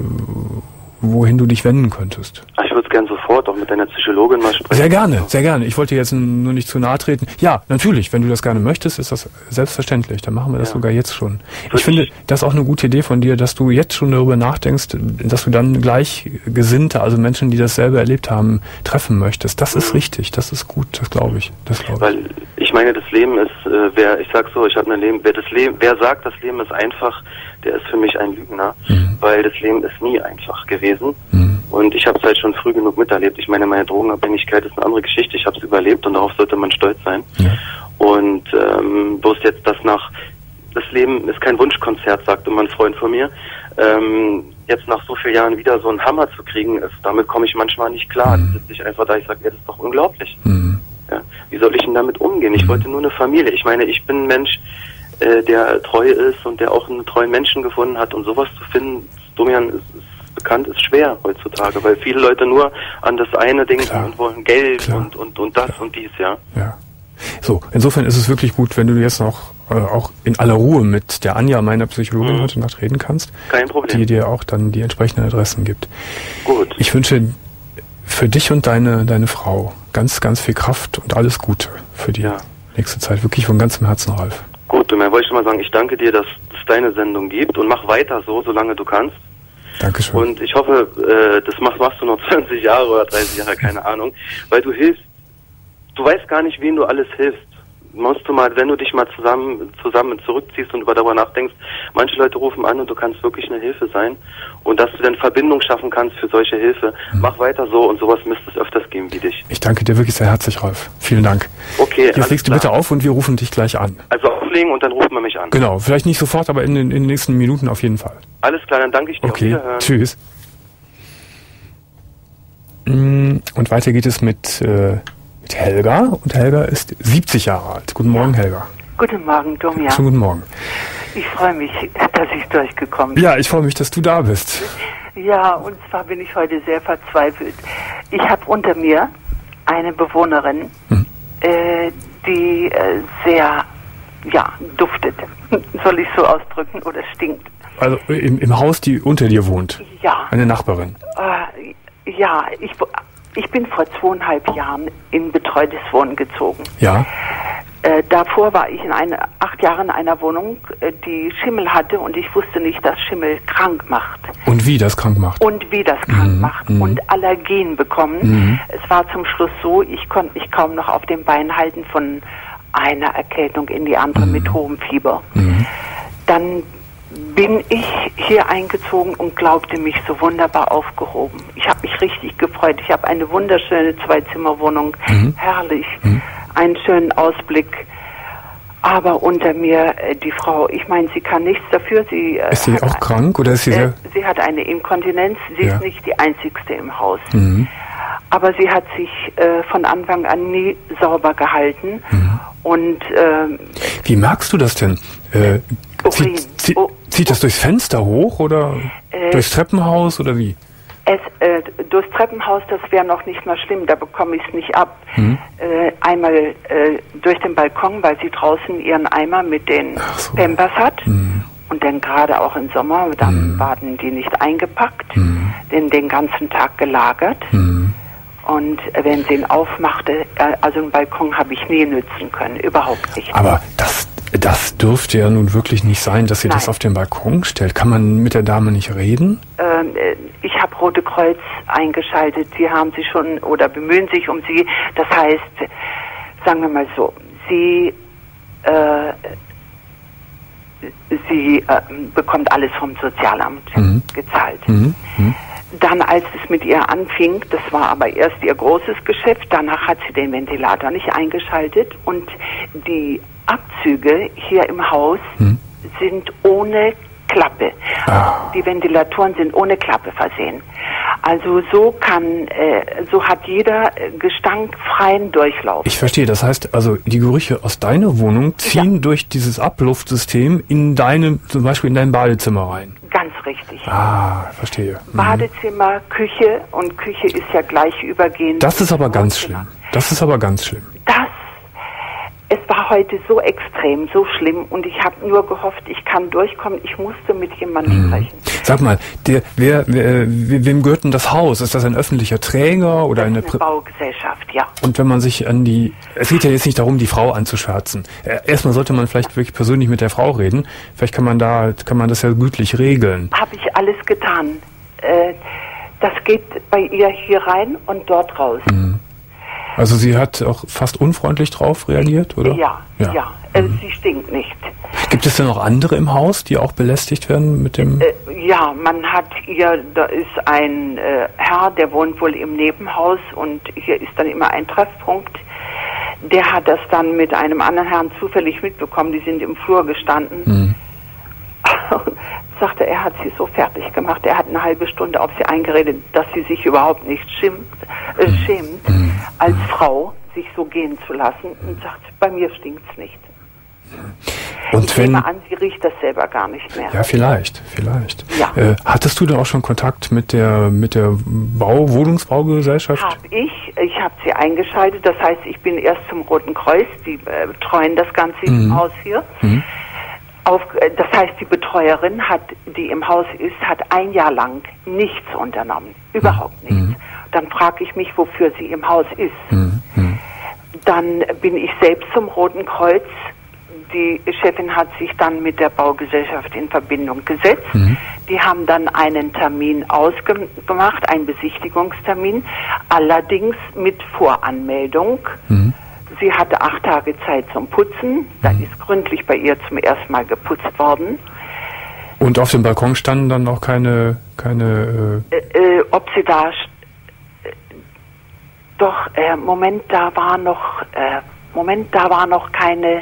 äh, wohin du dich wenden könntest. Ach, ich würde es gerne sofort auch mit deiner Psychologin mal sprechen. Sehr gerne, sehr gerne. Ich wollte jetzt nur nicht zu nahe treten. Ja, natürlich, wenn du das gerne möchtest, ist das selbstverständlich. Dann machen wir das ja. sogar jetzt schon. Ich Würde finde, das ist auch eine gute Idee von dir, dass du jetzt schon darüber nachdenkst, dass du dann Gleichgesinnte, also Menschen, die dasselbe erlebt haben, treffen möchtest. Das mhm. ist richtig, das ist gut, das glaube ich. Das glaube ich. Weil ich meine, das Leben ist, äh, wer, ich sag so, ich habe ein Leben, wer das Leben, wer sagt, das Leben ist einfach, der ist für mich ein Lügner, mhm. weil das Leben ist nie einfach gewesen. Mhm. Und ich habe es halt schon früh genug miterlebt. Ich meine, meine Drogenabhängigkeit ist eine andere Geschichte. Ich habe es überlebt und darauf sollte man stolz sein. Ja. Und ähm, bloß jetzt das nach, das Leben ist kein Wunschkonzert, sagte mein Freund von mir. Ähm, jetzt nach so vielen Jahren wieder so einen Hammer zu kriegen, ist, damit komme ich manchmal nicht klar. Mhm. Da sitze ich einfach da, ich sage, ja, das ist doch unglaublich. Mhm. Ja, wie soll ich denn damit umgehen? Ich mhm. wollte nur eine Familie. Ich meine, ich bin ein Mensch, äh, der treu ist und der auch einen treuen Menschen gefunden hat. Und sowas zu finden, Domian, ist, ist bekannt, ist schwer heutzutage, weil viele Leute nur an das eine denken Klar. und wollen Geld und, und, und das Klar. und dies, ja. Ja. So, insofern ist es wirklich gut, wenn du jetzt noch äh, auch in aller Ruhe mit der Anja, meiner Psychologin, mhm. heute Nacht reden kannst. Kein Problem. Die dir auch dann die entsprechenden Adressen gibt. Gut. Ich wünsche für dich und deine, deine Frau ganz, ganz viel Kraft und alles Gute für die ja. nächste Zeit. Wirklich von ganzem Herzen, Ralf. Gut, und dann wollte ich mal sagen, ich danke dir, dass es deine Sendung gibt und mach weiter so, solange du kannst. Dankeschön. Und ich hoffe, äh, das machst, machst du noch zwanzig Jahre oder dreißig Jahre, keine Ahnung, weil du hilfst, du weißt gar nicht, wen du alles hilfst. Musst du mal, wenn du dich mal zusammen zusammen zurückziehst und über darüber nachdenkst, manche Leute rufen an und du kannst wirklich eine Hilfe sein und dass du dann Verbindung schaffen kannst für solche Hilfe. Mhm. Mach weiter so und sowas müsste es öfters geben wie dich. Ich danke dir wirklich sehr herzlich, Ralf. Vielen Dank. Okay. Jetzt legst du bitte auf und wir rufen dich gleich an. Also auflegen und dann rufen wir mich an. Genau, vielleicht nicht sofort, aber in den, in den nächsten Minuten auf jeden Fall. Alles klar, dann danke ich dir. Okay, tschüss. Und weiter geht es mit... Äh, Helga, und Helga ist siebzig Jahre alt. Guten Morgen, ja. Helga. Guten Morgen, Domian. Schönen guten Morgen. Ich freue mich, dass ich durchgekommen bin. Ja, ich freue mich, dass du da bist. Ja, und zwar bin ich heute sehr verzweifelt. Ich habe unter mir eine Bewohnerin, hm. äh, die äh, sehr, ja, duftet. Soll ich so ausdrücken, oder stinkt. Also im, im Haus, die unter dir wohnt? Ja. Eine Nachbarin? Äh, ja, ich... Ich bin vor zweieinhalb Jahren in betreutes Wohnen gezogen. Ja. Äh, davor war ich in eine, acht Jahre in einer Wohnung, äh, die Schimmel hatte und ich wusste nicht, dass Schimmel krank macht. Und wie das krank macht? Und wie das krank mhm. macht. Mhm. Und Allergien bekommen. Mhm. Es war zum Schluss so, ich konnte mich kaum noch auf den Beinen halten von einer Erkältung in die andere mhm. mit hohem Fieber. Mhm. Dann bin ich hier eingezogen und glaubte mich so wunderbar aufgehoben. Ich habe mich richtig gefreut. Ich habe eine wunderschöne Zwei-Zimmer-Wohnung, mhm. herrlich, mhm. einen schönen Ausblick. Aber unter mir äh, die Frau, ich meine, sie kann nichts dafür. Sie, äh, ist sie auch krank oder ist sie sehr... Äh, sie hat eine Inkontinenz. Sie ja. ist nicht die einzigste im Haus. Mhm. Aber sie hat sich äh, von Anfang an nie sauber gehalten. Mhm. Und ähm, wie merkst du das denn? Äh, zieht, zieht, oh, zieht das durchs Fenster hoch oder äh, durchs Treppenhaus oder wie? Es, äh, durchs Treppenhaus, das wäre noch nicht mal schlimm, da bekomme ich es nicht ab. Mhm. Äh, einmal äh, durch den Balkon, weil sie draußen ihren Eimer mit den so. Pampers hat. Mhm. Und dann gerade auch im Sommer, dann mhm. waren die nicht eingepackt, mhm. den, den ganzen Tag gelagert. Mhm. Und wenn sie ihn aufmachte, also einen Balkon habe ich nie nützen können, überhaupt nicht. Aber das, das dürfte ja nun wirklich nicht sein, dass sie Nein. das auf den Balkon stellt. Kann man mit der Dame nicht reden? Ähm, ich habe Rote Kreuz eingeschaltet. Sie haben sie schon oder bemühen sich um sie. Das heißt, sagen wir mal so, sie äh, sie äh, bekommt alles vom Sozialamt mhm. gezahlt. Mhm. Mhm. Dann, als es mit ihr anfing, das war aber erst ihr großes Geschäft, danach hat sie den Ventilator nicht eingeschaltet und die Abzüge hier im Haus hm. sind ohne Klappe. Ah. Die Ventilatoren sind ohne Klappe versehen. Also so kann, äh, so hat jeder gestankfreien Durchlauf. Ich verstehe, das heißt also, die Gerüche aus deiner Wohnung ziehen ja. durch dieses Abluftsystem in deine, zum Beispiel in dein Badezimmer rein. Ganz richtig. Ah, verstehe. Mhm. Badezimmer, Küche und Küche ist ja gleich übergehend. Das ist aber ganz schlimm. Das ist aber ganz schlimm. Das, es war heute so extrem, so schlimm und ich habe nur gehofft, ich kann durchkommen. Ich musste mit jemandem mhm. sprechen. Sag mal, der, wer, wer, wem gehört denn das Haus? Ist das ein öffentlicher Träger oder das eine, ist eine Baugesellschaft, ja. Und wenn man sich an die, es geht ja jetzt nicht darum, die Frau anzuschwärzen. Erstmal sollte man vielleicht wirklich persönlich mit der Frau reden. Vielleicht kann man da, kann man das ja gütlich regeln. Habe ich alles getan. Äh, das geht bei ihr hier rein und dort raus. Mhm. Also sie hat auch fast unfreundlich drauf reagiert, oder? Ja, ja. ja. Mhm. Äh, sie stinkt nicht. Gibt es denn noch andere im Haus, die auch belästigt werden mit dem... Äh, ja, man hat hier, da ist ein äh, Herr, der wohnt wohl im Nebenhaus und hier ist dann immer ein Treffpunkt. Der hat das dann mit einem anderen Herrn zufällig mitbekommen, die sind im Flur gestanden. Mhm. Sagte, er hat sie so fertig gemacht, er hat eine halbe Stunde auf sie eingeredet, dass sie sich überhaupt nicht schämt, äh, schämt mhm. als Frau sich so gehen zu lassen und sagt, bei mir stinkt's nicht. Und ich wenn, nehme an, sie riecht das selber gar nicht mehr. Ja, vielleicht, vielleicht. Ja. Äh, hattest du da auch schon Kontakt mit der mit der Bau, Wohnungsbaugesellschaft? Hab ich. Ich habe sie eingeschaltet. Das heißt, ich bin erst zum Roten Kreuz. Die äh, betreuen das Ganze mhm. im Haus hier. Mhm. Auf, äh, das heißt, die Betreuerin, hat, die im Haus ist, hat ein Jahr lang nichts unternommen. Überhaupt nichts. Mhm. Dann frage ich mich, wofür sie im Haus ist. Mhm. Dann bin ich selbst zum Roten Kreuz. Die Chefin hat sich dann mit der Baugesellschaft in Verbindung gesetzt. Mhm. Die haben dann einen Termin ausgemacht, einen Besichtigungstermin, allerdings mit Voranmeldung. Mhm. Sie hatte acht Tage Zeit zum Putzen. Da mhm. ist gründlich bei ihr zum ersten Mal geputzt worden. Und auf dem Balkon standen dann auch keine... keine äh äh, äh, ob sie da... Äh, doch, äh, Moment, da war noch... Äh, Moment, da war noch keine...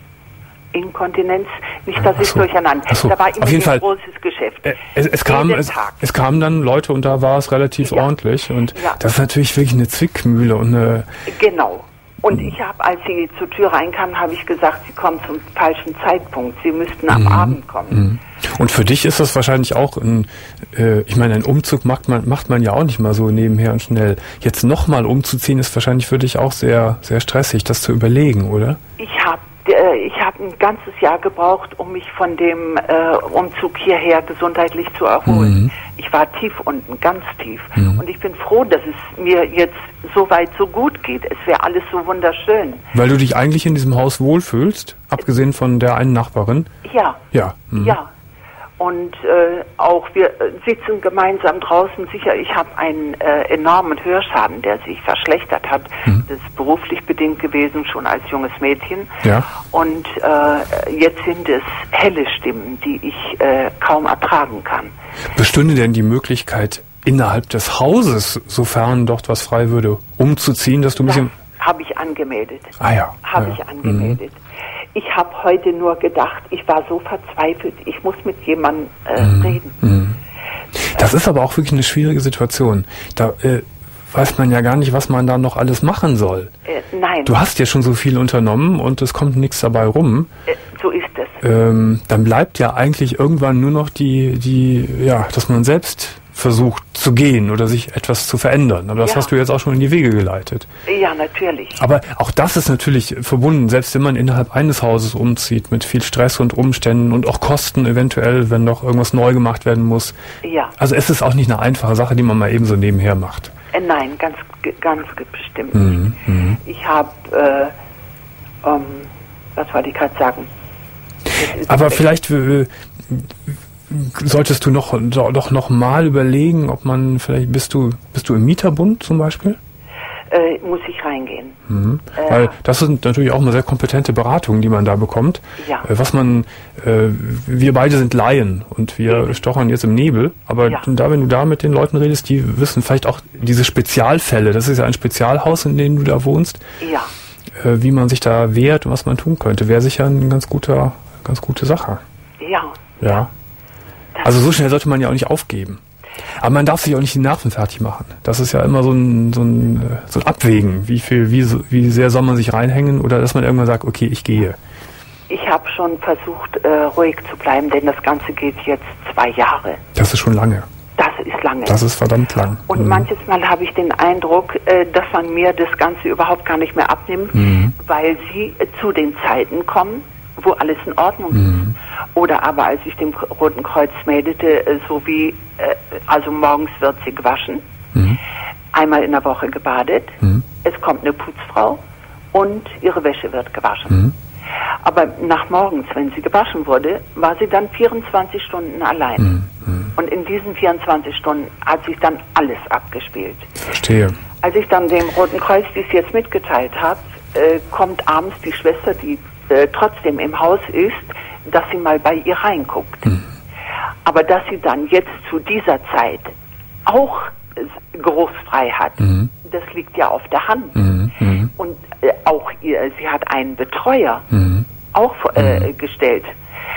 Inkontinenz, nicht, dass ich so. durcheinander. So. Da war immer Auf jeden ein Fall, großes Geschäft. Äh, es, es, kam, es, es kamen dann Leute und da war es relativ ja. ordentlich. Und ja. das ist natürlich wirklich eine Zwickmühle. Und eine genau. Und ich habe, als sie zur Tür reinkamen, habe ich gesagt, sie kommen zum falschen Zeitpunkt. Sie müssten am mhm. Abend kommen. Mhm. Und für dich ist das wahrscheinlich auch ein, äh, ich meine, einen Umzug macht man, macht man ja auch nicht mal so nebenher und schnell. Jetzt nochmal umzuziehen ist wahrscheinlich für dich auch sehr, sehr stressig, das zu überlegen, oder? Ich habe Ich habe ein ganzes Jahr gebraucht, um mich von dem äh, Umzug hierher gesundheitlich zu erholen. Mhm. Ich war tief unten, ganz tief. Mhm. Und ich bin froh, dass es mir jetzt so weit so gut geht. Es wäre alles so wunderschön. Weil du dich eigentlich in diesem Haus wohlfühlst, abgesehen von der einen Nachbarin? Ja. Ja. Mhm. Ja. Und äh, auch wir sitzen gemeinsam draußen. Sicher, ich habe einen äh, enormen Hörschaden, der sich verschlechtert hat. Mhm. Das ist beruflich bedingt gewesen, schon als junges Mädchen. Ja. Und äh, jetzt sind es helle Stimmen, die ich äh, kaum ertragen kann. Bestünde denn die Möglichkeit, innerhalb des Hauses, sofern dort was frei würde, umzuziehen, dass du ein bisschen... Habe ich angemeldet. Ah ja. Habe ah, ja. ich angemeldet. Mhm. Ich habe heute nur gedacht, ich war so verzweifelt, ich muss mit jemandem äh, mhm. reden. Mhm. Das ist aber auch wirklich eine schwierige Situation. Da äh, weiß man ja gar nicht, was man da noch alles machen soll. Äh, nein. Du hast ja schon so viel unternommen und es kommt nichts dabei rum. Äh, so ist es. Ähm, dann bleibt ja eigentlich irgendwann nur noch die, die, ja, dass man selbst versucht zu gehen oder sich etwas zu verändern. Aber das ja. hast du jetzt auch schon in die Wege geleitet. Ja, natürlich. Aber auch das ist natürlich verbunden, selbst wenn man innerhalb eines Hauses umzieht, mit viel Stress und Umständen und auch Kosten eventuell, wenn noch irgendwas neu gemacht werden muss. Ja. Also es ist auch nicht eine einfache Sache, die man mal eben so nebenher macht. Äh, nein, ganz, ganz bestimmt Mhm. nicht. Ich habe, äh, ähm, was wollte ich gerade sagen? Aber vielleicht äh, solltest du noch doch noch mal überlegen, ob man vielleicht bist du bist du im Mieterbund zum Beispiel? Äh, muss ich reingehen. Mhm. Äh, Weil das sind natürlich auch mal sehr kompetente Beratungen, die man da bekommt. Ja. Äh, was man, äh, wir beide sind Laien und wir Mhm. stochern jetzt im Nebel. Aber Ja. da, wenn du da mit den Leuten redest, die wissen vielleicht auch diese Spezialfälle. Das ist ja ein Spezialhaus, in dem du da wohnst. Ja. Äh, wie man sich da wehrt und was man tun könnte, wäre sicher eine ganz guter, ganz gute Sache. Ja. Ja. Das Also so schnell sollte man ja auch nicht aufgeben. Aber man darf sich auch nicht die Nerven fertig machen. Das ist ja immer so ein, so ein, äh, so ein Abwägen. Wie viel, wie, so- wie sehr soll man sich reinhängen oder dass man irgendwann sagt, okay, ich gehe. Ich habe schon versucht, äh, ruhig zu bleiben, denn das Ganze geht jetzt zwei Jahre. Das ist schon lange. Das ist lange. Das ist verdammt lang. Und Mhm. manches Mal habe ich den Eindruck, äh, dass man mir das Ganze überhaupt gar nicht mehr abnimmt, Mhm. weil sie äh, zu den Zeiten kommen, wo alles in Ordnung Mhm. ist. Oder aber als ich dem K- Roten Kreuz meldete, äh, so wie, äh, also morgens wird sie gewaschen, Mhm. einmal in der Woche gebadet, Mhm. es kommt eine Putzfrau und ihre Wäsche wird gewaschen. Mhm. Aber nach morgens, wenn sie gewaschen wurde, war sie dann vierundzwanzig Stunden allein. Mhm. Mhm. Und in diesen vierundzwanzig Stunden hat sich dann alles abgespielt. Verstehe. Als ich dann dem Roten Kreuz dies jetzt mitgeteilt habe, äh, kommt abends die Schwester, die äh, trotzdem im Haus ist, dass sie mal bei ihr reinguckt. Mhm. Aber dass sie dann jetzt zu dieser Zeit auch äh, geruchsfrei hat, Mhm. das liegt ja auf der Hand. Mhm. Mhm. Und äh, auch ihr, sie hat einen Betreuer Mhm. auch äh, gestellt.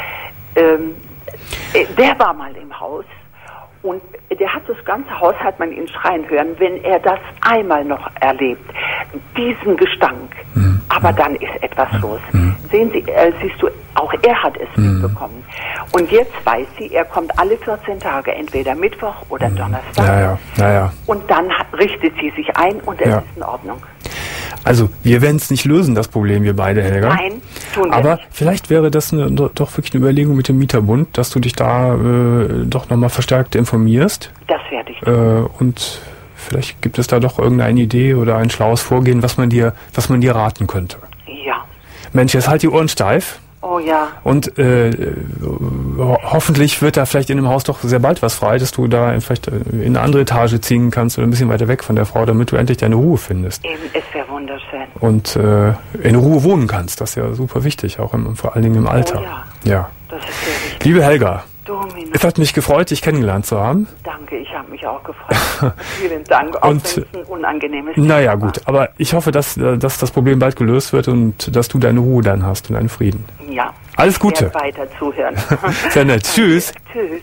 Ähm, äh, der war mal im Haus und der hat das ganze Haus, hat man ihn schreien hören, wenn er das einmal noch erlebt, diesen Gestank. Mhm. Aber dann ist etwas los. Mhm. Sehen Sie, äh, siehst du, auch er hat es Mhm. mitbekommen. Und jetzt weiß sie, er kommt alle vierzehn Tage, entweder Mittwoch oder Donnerstag. Ja, ja, ja, ja. Und dann hat, richtet sie sich ein und es Ja. ist in Ordnung. Also, wir werden es nicht lösen, das Problem, wir beide, Helga. Nein, tun wir Aber nicht. vielleicht wäre das eine, doch doch wirklich eine Überlegung mit dem Mieterbund, dass du dich da äh, doch nochmal verstärkt informierst. Das werde ich. Äh, und vielleicht gibt es da doch irgendeine Idee oder ein schlaues Vorgehen, was man dir, was man dir raten könnte. Ja. Mensch, jetzt halt die Ohren steif. Oh ja. Und äh, ho hoffentlich wird da vielleicht in dem Haus doch sehr bald was frei, dass du da vielleicht in eine andere Etage ziehen kannst oder ein bisschen weiter weg von der Frau, damit du endlich deine Ruhe findest. Eben, es wäre wunderschön. Und äh, in Ruhe wohnen kannst. Das ist ja super wichtig, auch im, vor allen Dingen im Alter. Oh ja. Ja. Das ist sehr wichtig. Liebe Helga, Domino, es hat mich gefreut, dich kennengelernt zu haben. danke, ich habe mich auch gefreut. Vielen Dank, auch Und- wenn es ein unangenehmes Naja, Thema gut, aber ich hoffe, dass, äh, dass das Problem bald gelöst wird und dass du deine Ruhe dann hast und deinen Frieden. war. Ja. Alles Gute. Ich werde weiter zuhören. Sehr nett. Tschüss. Tschüss.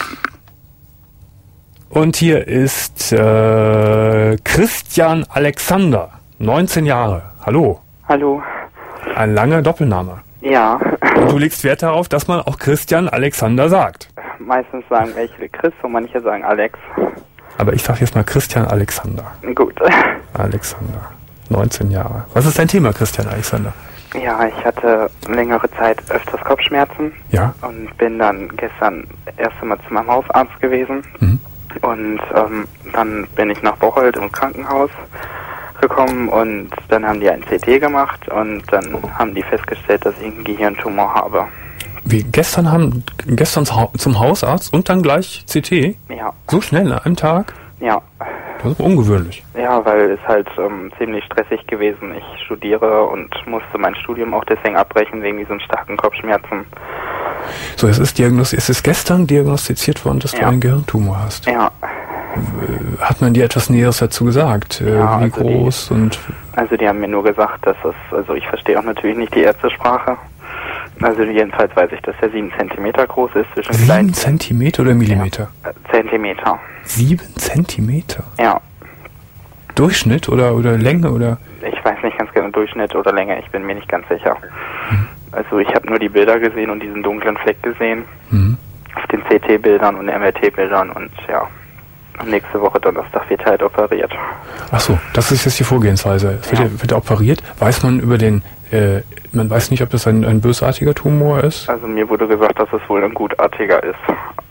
Und hier ist äh, Christian Alexander, neunzehn Jahre. Hallo. Hallo. Ein langer Doppelname. Ja, Und du legst Wert darauf, dass man auch Christian Alexander sagt. meistens sagen welche Chris und manche sagen Alex. Aber ich sag jetzt mal Christian Alexander. Gut. Alexander, neunzehn Jahre. Was ist dein Thema, Christian Alexander? Ja, ich hatte längere Zeit öfters Kopfschmerzen Ja? und bin dann gestern erst einmal zu meinem Hausarzt gewesen. Mhm. Und ähm, dann bin ich nach Bocholt im Krankenhaus gekommen und dann haben die ein C T gemacht und dann haben die festgestellt, dass ich einen Gehirntumor habe. Wie, gestern haben, gestern zu- zum Hausarzt und dann gleich C T? Ja, So schnell, an einem Tag? ja. Das ist ungewöhnlich. Ja, weil es halt ähm, ziemlich stressig gewesen. Ich studiere und musste mein Studium auch deswegen abbrechen, wegen diesen starken Kopfschmerzen. So, es ist, diagnos es ist gestern diagnostiziert worden, dass du Ja. einen Gehirntumor hast. Ja, Hat man dir etwas Näheres dazu gesagt? Äh, Ja, wie also die- groß und... also die haben mir nur gesagt, dass es, also ich verstehe auch natürlich nicht die Ärztesprache. Also jedenfalls weiß ich, dass der sieben Zentimeter groß ist zwischen Sieben kleinen Zentimeter oder Millimeter? äh, Zentimeter. Sieben Zentimeter? Ja, Durchschnitt oder, oder Länge oder... ich weiß nicht ganz genau Durchschnitt oder Länge, ich bin mir nicht ganz sicher. Also ich habe nur die Bilder gesehen und diesen dunklen Fleck gesehen Mhm. auf den C T-Bildern und M R T-Bildern und ja. Und nächste Woche Donnerstag wird halt operiert. Ach so, das ist jetzt die Vorgehensweise. Es wird, Ja. ja. wird operiert. Weiß man über den... Äh, man weiß nicht, ob das ein, ein bösartiger Tumor ist? Also mir wurde gesagt, dass es wohl ein gutartiger ist.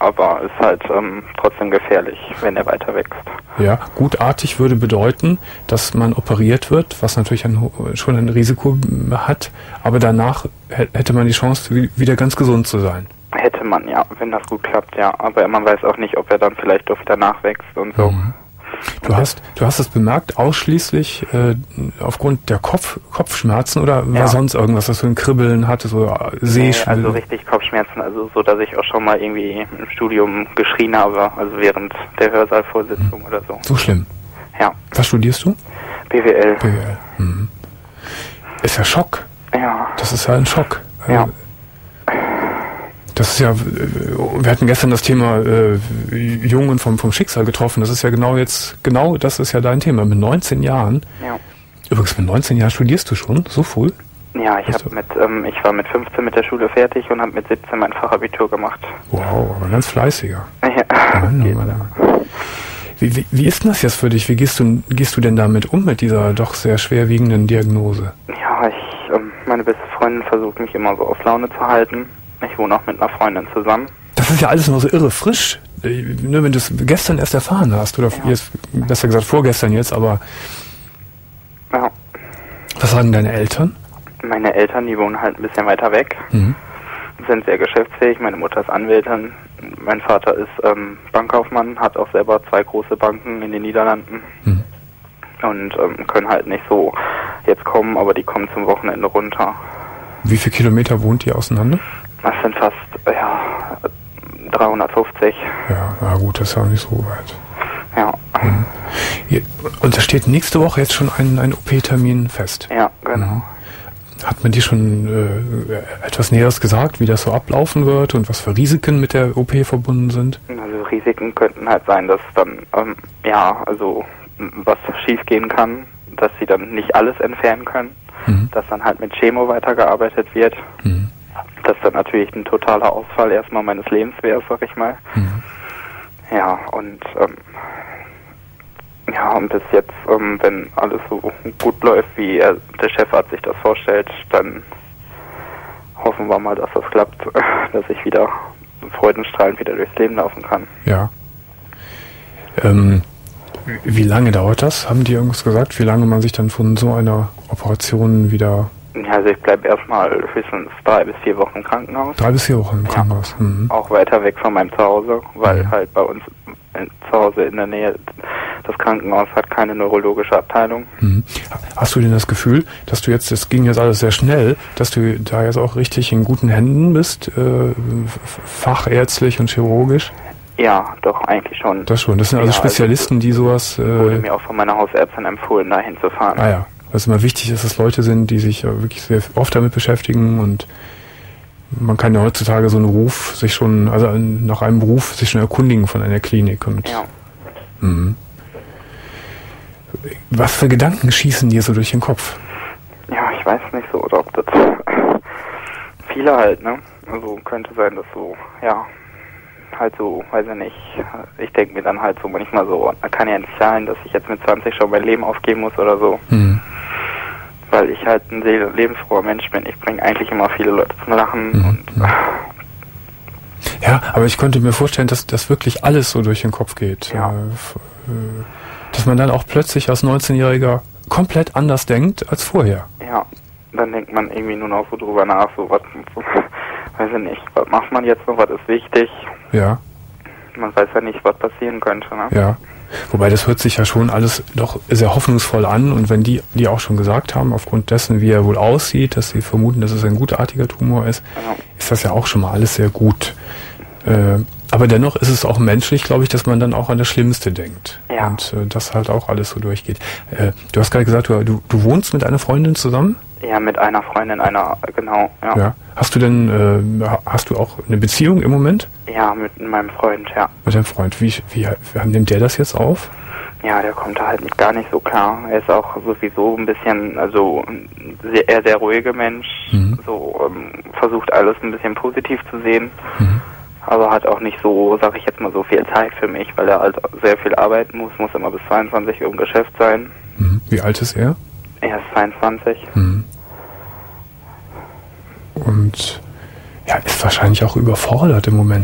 aber ist halt ähm, trotzdem gefährlich, wenn er weiter wächst. Ja, gutartig würde bedeuten, dass man operiert wird, was natürlich ein, schon ein Risiko hat, aber danach hätte man die Chance, wieder ganz gesund zu sein. Hätte man, ja, wenn das gut klappt, ja. Aber man weiß auch nicht, ob er dann vielleicht doch wieder nachwächst und so. Mhm. Du hast, du hast es bemerkt, ausschließlich äh, aufgrund der Kopf, Kopfschmerzen oder war ja. sonst irgendwas, dass du ein Kribbeln hattest oder Sehschwindel? Nee, also richtig Kopfschmerzen, also so, dass ich auch schon mal irgendwie im Studium geschrien habe, also während der Hörsaalvorsitzung mhm. oder so. So schlimm? Ja. Was studierst du? B W L. B W L. Mhm. Ist ja Schock. Ja. Das ist ja ein Schock. Ja. Das ist ja, wir hatten gestern das Thema äh, Jungen vom, vom Schicksal getroffen. Das ist ja genau jetzt, genau das ist ja dein Thema. Mit neunzehn Jahren. Ja. Übrigens, mit neunzehn Jahren studierst du schon? So früh? Ja, ich hab mit, ähm, ich war mit fünfzehn mit der Schule fertig und habe mit siebzehn mein Fachabitur gemacht. Wow, aber ganz fleißiger. Ja. Mann, oh Mann. Wie, wie, wie ist denn das jetzt für dich? Wie gehst du, gehst du denn damit um mit dieser doch sehr schwerwiegenden Diagnose? Ja, ich, ähm, meine beste Freundin versucht mich immer so auf Laune zu halten. Ich wohne auch mit einer Freundin zusammen. Das ist ja alles noch so irre frisch. Nur wenn du es gestern erst erfahren hast, oder ja. jetzt, besser gesagt vorgestern jetzt, aber... Ja. Was sagen deine Eltern? Meine Eltern, die wohnen halt ein bisschen weiter weg. Mhm. Sind sehr geschäftsfähig. Meine Mutter ist Anwältin. Mein Vater ist ähm, Bankkaufmann, hat auch selber zwei große Banken in den Niederlanden. Mhm. Und ähm, können halt nicht so jetzt kommen, aber die kommen zum Wochenende runter. Wie viele Kilometer wohnt ihr auseinander? Das sind fast, ja, dreihundertfünfzig. Ja, na gut, das ist ja auch nicht so weit. Ja. Mhm. Und da steht nächste Woche jetzt schon ein, ein O P-Termin fest. Ja, genau. Mhm. Hat man dir schon äh, etwas Näheres gesagt, wie das so ablaufen wird und was für Risiken mit der O P verbunden sind? Also Risiken könnten halt sein, dass dann, ähm, ja, also was schief gehen kann, dass sie dann nicht alles entfernen können, mhm. dass dann halt mit Chemo weitergearbeitet wird. Mhm. Das dann natürlich ein totaler Ausfall erstmal meines Lebens wäre, sag ich mal. Mhm. Ja, und ähm, ja, und bis jetzt, ähm, wenn alles so gut läuft, wie er, der Chefarzt sich das vorstellt, dann hoffen wir mal, dass das klappt, dass ich wieder freudenstrahlend wieder durchs Leben laufen kann. Ja. Ähm, wie lange dauert das? Haben die irgendwas gesagt? Wie lange man sich dann von so einer Operation wieder... Ja, also ich bleibe erstmal höchstens drei bis vier Wochen im Krankenhaus. Drei bis vier Wochen im Krankenhaus. Ja. Mhm. Auch weiter weg von meinem Zuhause, weil mhm. halt bei uns in, zu Hause in der Nähe das Krankenhaus hat keine neurologische Abteilung. Mhm. Hast du denn das Gefühl, dass du jetzt, das ging jetzt alles sehr schnell, dass du da jetzt auch richtig in guten Händen bist, äh, fachärztlich und chirurgisch? Ja, doch, eigentlich schon. Das schon. Das sind also ja, Spezialisten, also, die sowas... Äh, wurde mir auch von meiner Hausärztin empfohlen, da hinzufahren. Ah ja. Was immer wichtig ist, dass Leute sind, die sich wirklich sehr oft damit beschäftigen und man kann ja heutzutage so einen Ruf sich schon, also nach einem Beruf sich schon erkundigen von einer Klinik. Und ja. Mh. Was für Gedanken schießen dir so durch den Kopf? Ja, ich weiß nicht so, oder ob das viele halt, ne? Also könnte sein, dass so, ja, halt so, weiß ich nicht, ich denke mir dann halt so manchmal so, kann ja nicht sein, dass ich jetzt mit zwanzig schon mein Leben aufgeben muss oder so. Mhm. Weil ich halt ein lebensfroher Mensch bin. Ich bringe eigentlich immer viele Leute zum Lachen. Mhm. Und ja, aber ich könnte mir vorstellen, dass das wirklich alles so durch den Kopf geht. Ja. Dass man dann auch plötzlich als neunzehnjähriger komplett anders denkt als vorher. Ja, dann denkt man irgendwie nur noch so drüber nach, so was, so, weiß ich nicht, was macht man jetzt noch, was ist wichtig? Ja. Man weiß ja nicht, was passieren könnte, ne? Ja. Wobei das hört sich ja schon alles doch sehr hoffnungsvoll an und wenn die, die auch schon gesagt haben, aufgrund dessen, wie er wohl aussieht, dass sie vermuten, dass es ein gutartiger Tumor ist, ja. ist das ja auch schon mal alles sehr gut. Äh, aber dennoch ist es auch menschlich, glaube ich, dass man dann auch an das Schlimmste denkt. Ja. Und äh, das halt auch alles so durchgeht. Äh, du hast gerade gesagt, du, du, du wohnst mit einer Freundin zusammen? Ja, mit einer Freundin, einer, genau, ja. ja. Hast du denn, äh, hast du auch eine Beziehung im Moment? Ja, mit meinem Freund, ja. Mit deinem Freund. Wie, wie, wie nimmt der das jetzt auf? Ja, der kommt da halt nicht, gar nicht so klar. Er ist auch sowieso ein bisschen, also sehr, eher sehr ruhiger Mensch, mhm. so ähm, versucht alles ein bisschen positiv zu sehen, mhm. aber hat auch nicht so, sag ich jetzt mal, so viel Zeit für mich, weil er halt sehr viel arbeiten muss, muss immer bis zweiundzwanzig Uhr im Geschäft sein. Mhm. Wie alt ist er? Er ist zweiundzwanzig. Mhm. Und ja, ist wahrscheinlich auch überfordert im Moment, ne?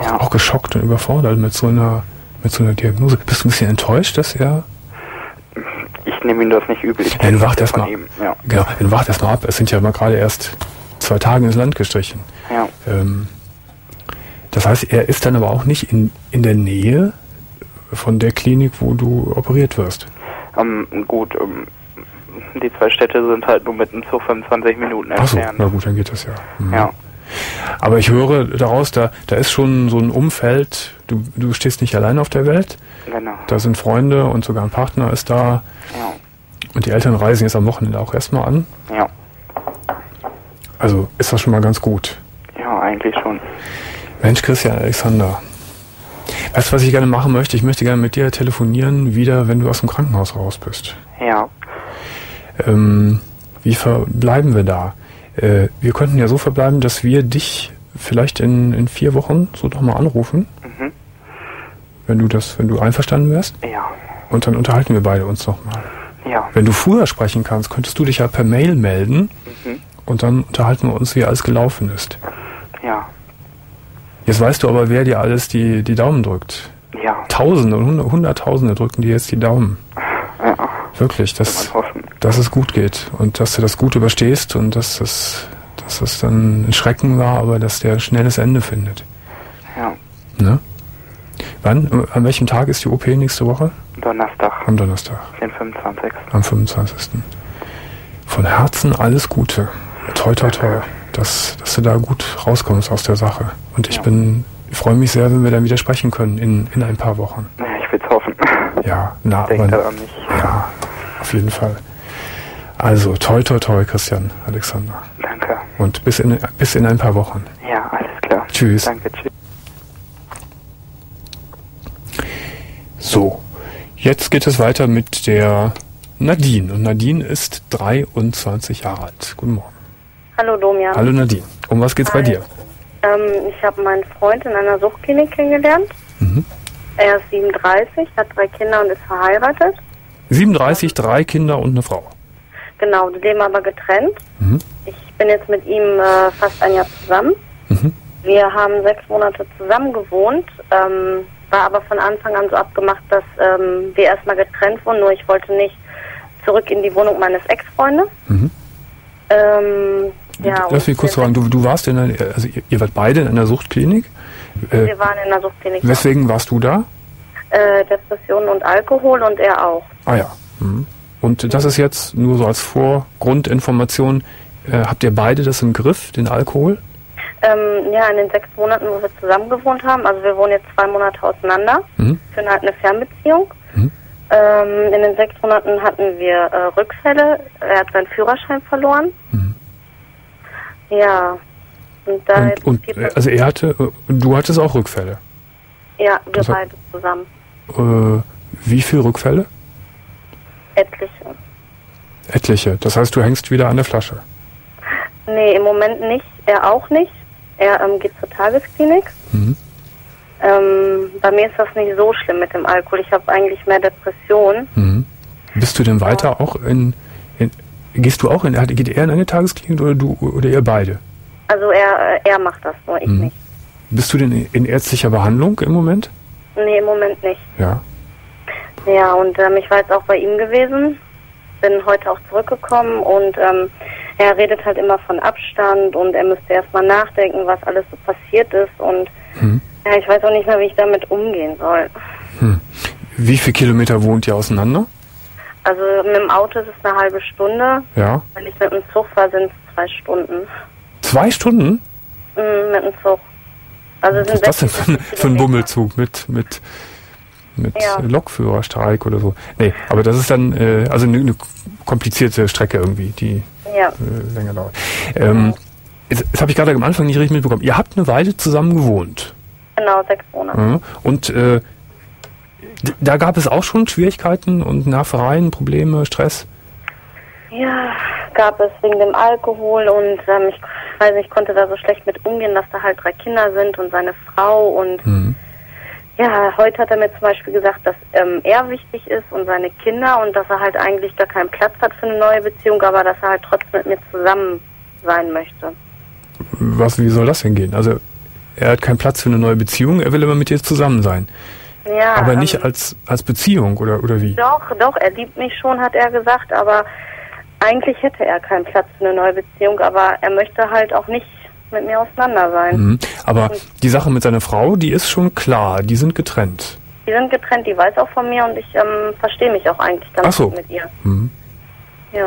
ja. auch geschockt und überfordert mit so einer mit so einer Diagnose. Bist du ein bisschen enttäuscht, dass er... Ich nehme ihm das nicht übel. Ich ja, dann wart erst mal, ja. Genau, dann wart erst mal ab. Es sind ja mal gerade erst zwei Tage ins Land gestrichen. Ja. Ähm, das heißt, er ist dann aber auch nicht in, in der Nähe von der Klinik, wo du operiert wirst. Um, gut, um, die zwei Städte sind halt nur mit dem Zug fünfundzwanzig Minuten entfernt. Ach so, na gut, dann geht das ja. Mhm. Ja. Aber ich höre daraus, da, da ist schon so ein Umfeld, du, du stehst nicht allein auf der Welt. Genau. Da sind Freunde und sogar ein Partner ist da. Ja. Und die Eltern reisen jetzt am Wochenende auch erstmal an. Ja. Also ist das schon mal ganz gut. Ja, eigentlich schon. Mensch, Christian Alexander. Weißt du, was ich gerne machen möchte? Ich möchte gerne mit dir telefonieren, wieder, wenn du aus dem Krankenhaus raus bist. Ja. Ähm, wie verbleiben wir da? Äh, wir könnten ja so verbleiben, dass wir dich vielleicht in, in vier Wochen so nochmal anrufen. Mhm. Wenn du das, wenn du einverstanden wärst. Ja. Und dann unterhalten wir beide uns nochmal. Ja. Wenn du früher sprechen kannst, könntest du dich ja per Mail melden. Mhm. Und dann unterhalten wir uns, wie alles gelaufen ist. Ja. Jetzt weißt du aber, wer dir alles die, die Daumen drückt. Ja. Tausende und Hunderttausende drücken dir jetzt die Daumen. Ja. Wirklich, dass, dass es gut geht und dass du das gut überstehst und dass es, dass es dann ein Schrecken war, aber dass der ein schnelles Ende findet. Ja. Ne? Wann, an welchem Tag ist die O P nächste Woche? Donnerstag. Am Donnerstag. Den fünfundzwanzigsten Am fünfundzwanzigsten Von Herzen alles Gute. Toi, toi, toi. Dass, dass du da gut rauskommst aus der Sache. Und ich ja. bin, ich freue mich sehr, wenn wir dann wieder sprechen können in, in ein paar Wochen. Ja, ich will es hoffen. Ja, na, Denk aber, daran nicht. Ja, auf jeden Fall. Also, toi, toi, toi, Christian Alexander. Danke. Und bis in, bis in ein paar Wochen. Ja, alles klar. Tschüss. Danke, tschüss. So, jetzt geht es weiter mit der Nadine. Und Nadine ist dreiundzwanzig Jahre alt. Guten Morgen. Hallo Domian. Hallo Nadine. Um was geht's Hi. bei dir? Ähm, ich habe meinen Freund in einer Suchtklinik kennengelernt. Mhm. Er ist siebenunddreißig, hat drei Kinder und ist verheiratet. siebenunddreißig, drei Kinder und eine Frau. Genau, die leben aber getrennt. Mhm. Ich bin jetzt mit ihm äh, fast ein Jahr zusammen. Mhm. Wir haben sechs Monate zusammen gewohnt, ähm, war aber von Anfang an so abgemacht, dass ähm, wir erstmal getrennt wurden, nur ich wollte nicht zurück in die Wohnung meines Ex-Freundes. Mhm. Ähm, ja, Lass mich kurz fragen, du, du warst in einer, also ihr, ihr wart beide in einer Suchtklinik? Äh, wir waren in einer Suchtklinik. Weswegen warst du da? Äh, Depressionen und Alkohol und er auch. Ah ja. Mhm. Und das ist jetzt nur so als Vorgrundinformation, äh, habt ihr beide das im Griff, den Alkohol? Ähm, ja, in den sechs Monaten, wo wir zusammen gewohnt haben, also wir wohnen jetzt zwei Monate auseinander, mhm. führen halt eine Fernbeziehung. Mhm. Ähm, in den sechs Monaten hatten wir äh, Rückfälle, er hat seinen Führerschein verloren. Mhm. Ja. Und, da und, und also er hatte, du hattest auch Rückfälle? Ja, wir das beide zusammen. Äh, wie viele Rückfälle? Etliche. Etliche, das heißt, du hängst wieder an der Flasche? Nee, im Moment nicht, er auch nicht. Er ähm, geht zur Tagesklinik. Mhm. Ähm, bei mir ist das nicht so schlimm mit dem Alkohol. Ich habe eigentlich mehr Depressionen. Mhm. Bist du denn weiter ja. auch in, in... Gehst du auch in... Geht er in eine Tagesklinik oder du oder ihr beide? Also er, er macht das nur, ich mhm. nicht. Bist du denn in ärztlicher Behandlung im Moment? Nee, im Moment nicht. Ja. Ja, und ähm, ich war jetzt auch bei ihm gewesen. Bin heute auch zurückgekommen und ähm, er redet halt immer von Abstand und er müsste erstmal nachdenken, was alles so passiert ist und hm. ja, ich weiß auch nicht mehr, wie ich damit umgehen soll. Hm. Wie viele Kilometer wohnt ihr auseinander? Also mit dem Auto ist es eine halbe Stunde. Ja. Wenn ich mit dem Zug fahre, sind es zwei Stunden. Zwei Stunden? Mhm, mit dem Zug. Also was ist das denn für ein, für ein Bummelzug mit mit mit ja. Lokführerstreik oder so? Nee, aber das ist dann äh, also eine, eine komplizierte Strecke irgendwie, die ja. äh, länger dauert. Ähm, ja. Jetzt, jetzt habe ich gerade am Anfang nicht richtig mitbekommen. Ihr habt eine Weile zusammen gewohnt. Genau, sechs Monate. Mhm. Und äh, d- da gab es auch schon Schwierigkeiten und Nervereien, Probleme, Stress? Ja, gab es wegen dem Alkohol und ähm, ich weiß nicht, ich konnte da so schlecht mit umgehen, dass da halt drei Kinder sind und seine Frau und mhm. ja, heute hat er mir zum Beispiel gesagt, dass ähm, er wichtig ist und seine Kinder und dass er halt eigentlich gar keinen Platz hat für eine neue Beziehung, aber dass er halt trotzdem mit mir zusammen sein möchte. Was, wie soll das denn gehen? Also er hat keinen Platz für eine neue Beziehung, er will immer mit dir zusammen sein. Ja, aber nicht ähm, als, als Beziehung, oder, oder wie? Doch, doch, er liebt mich schon, hat er gesagt, aber eigentlich hätte er keinen Platz für eine neue Beziehung, aber er möchte halt auch nicht mit mir auseinander sein. Mhm. Aber und die Sache mit seiner Frau, die ist schon klar, die sind getrennt. Die sind getrennt, die weiß auch von mir und ich ähm, verstehe mich auch eigentlich ganz Ach so. gut mit ihr. Mhm. Ja.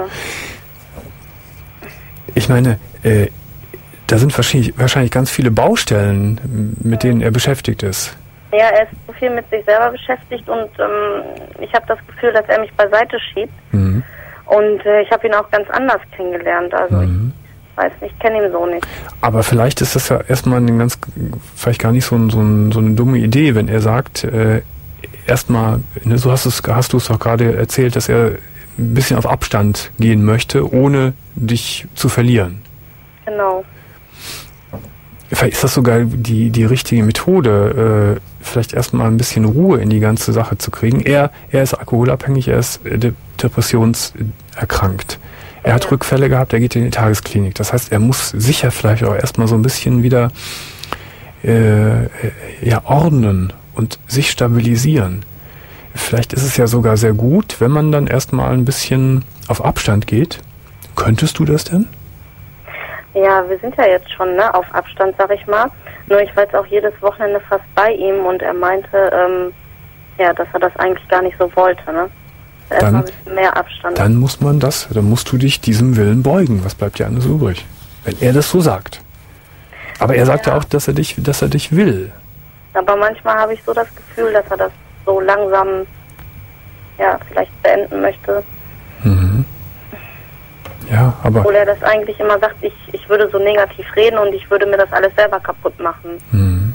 Ich meine, äh, da sind wahrscheinlich, wahrscheinlich ganz viele Baustellen, mit denen er beschäftigt ist. Ja, er ist so viel mit sich selber beschäftigt und ähm, ich habe das Gefühl, dass er mich beiseite schiebt. Mhm. Und äh, ich habe ihn auch ganz anders kennengelernt. Also mhm. ich weiß nicht, ich kenne ihn so nicht. Aber vielleicht ist das ja erstmal eine ganz, vielleicht gar nicht so, ein, so, ein, so eine dumme Idee, wenn er sagt, äh, erstmal, ne, so hast, es, hast du es doch gerade erzählt, dass er ein bisschen auf Abstand gehen möchte, ohne dich zu verlieren. Genau. Vielleicht ist das sogar die, die richtige Methode, äh, vielleicht erstmal ein bisschen Ruhe in die ganze Sache zu kriegen. Er, er ist alkoholabhängig, er ist äh, depressionserkrankt. Er hat Rückfälle gehabt, er geht in die Tagesklinik. Das heißt, er muss sicher vielleicht auch erstmal so ein bisschen wieder äh, ja, ordnen und sich stabilisieren. Vielleicht ist es ja sogar sehr gut, wenn man dann erstmal ein bisschen auf Abstand geht. Könntest du das denn? Ja, wir sind ja jetzt schon ne, auf Abstand, sag ich mal. Nur ich war jetzt auch jedes Wochenende fast bei ihm und er meinte, ähm, ja, dass er das eigentlich gar nicht so wollte, ne? Erstmal ein bisschen mehr Abstand. Dann muss man das, dann musst du dich diesem Willen beugen. Was bleibt dir anderes übrig? Wenn er das so sagt. Aber er sagt ja, ja auch, dass er dich, dass er dich will. Aber manchmal habe ich so das Gefühl, dass er das so langsam, ja, vielleicht beenden möchte. Mhm. Ja, aber... Obwohl er das eigentlich immer sagt, ich, ich würde so negativ reden und ich würde mir das alles selber kaputt machen. Mhm.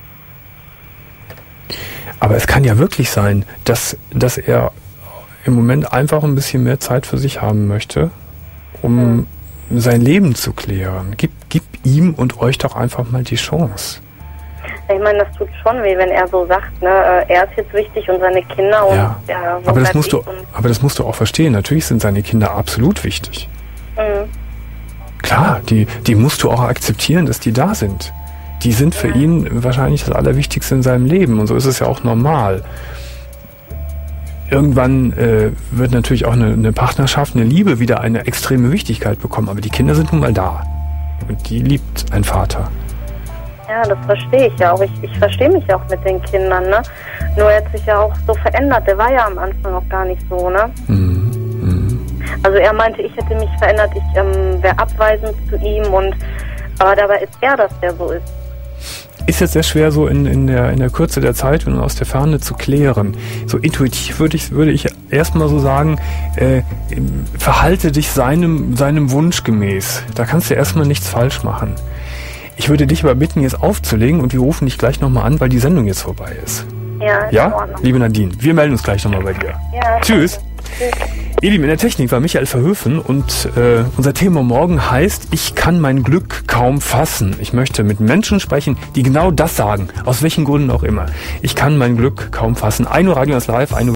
Aber es kann ja wirklich sein, dass, dass er im Moment einfach ein bisschen mehr Zeit für sich haben möchte, um mhm. sein Leben zu klären. Gib, gib ihm und euch doch einfach mal die Chance. Ich meine, das tut schon weh, wenn er so sagt, ne, er ist jetzt wichtig und seine Kinder und ja. ja, aber das musst du, aber das musst du auch verstehen. Natürlich sind seine Kinder absolut wichtig. Mhm. Klar, die, die musst du auch akzeptieren, dass die da sind. Die sind für mhm. ihn wahrscheinlich das Allerwichtigste in seinem Leben und so ist es ja auch normal. Irgendwann äh, wird natürlich auch eine, eine Partnerschaft, eine Liebe wieder eine extreme Wichtigkeit bekommen, aber die Kinder sind nun mal da und die liebt ein Vater. Ja, das verstehe ich ja auch. Ich, ich verstehe mich auch mit den Kindern, ne? Nur er hat sich ja auch so verändert. Der war ja am Anfang auch gar nicht so, ne? Mhm. Mhm. Also er meinte, ich hätte mich verändert, ich ähm, wäre abweisend zu ihm und aber dabei ist er das, der so ist. Ist jetzt sehr schwer so in, in, der, in der Kürze der Zeit und aus der Ferne zu klären. So intuitiv würde ich, würde ich erstmal so sagen, äh, verhalte dich seinem, seinem Wunsch gemäß. Da kannst du erstmal nichts falsch machen. Ich würde dich aber bitten, jetzt aufzulegen und wir rufen dich gleich nochmal an, weil die Sendung jetzt vorbei ist. Ja, ja? Liebe Nadine, wir melden uns gleich nochmal bei dir. Ja, Tschüss. Tschüss. Ihr Lieben, in der Technik war Michael Verhöfen und äh, unser Thema morgen heißt, ich kann mein Glück kaum fassen. Ich möchte mit Menschen sprechen, die genau das sagen, aus welchen Gründen auch immer. Ich kann mein Glück kaum fassen. ein Uhr Radio ist live, ein Uhr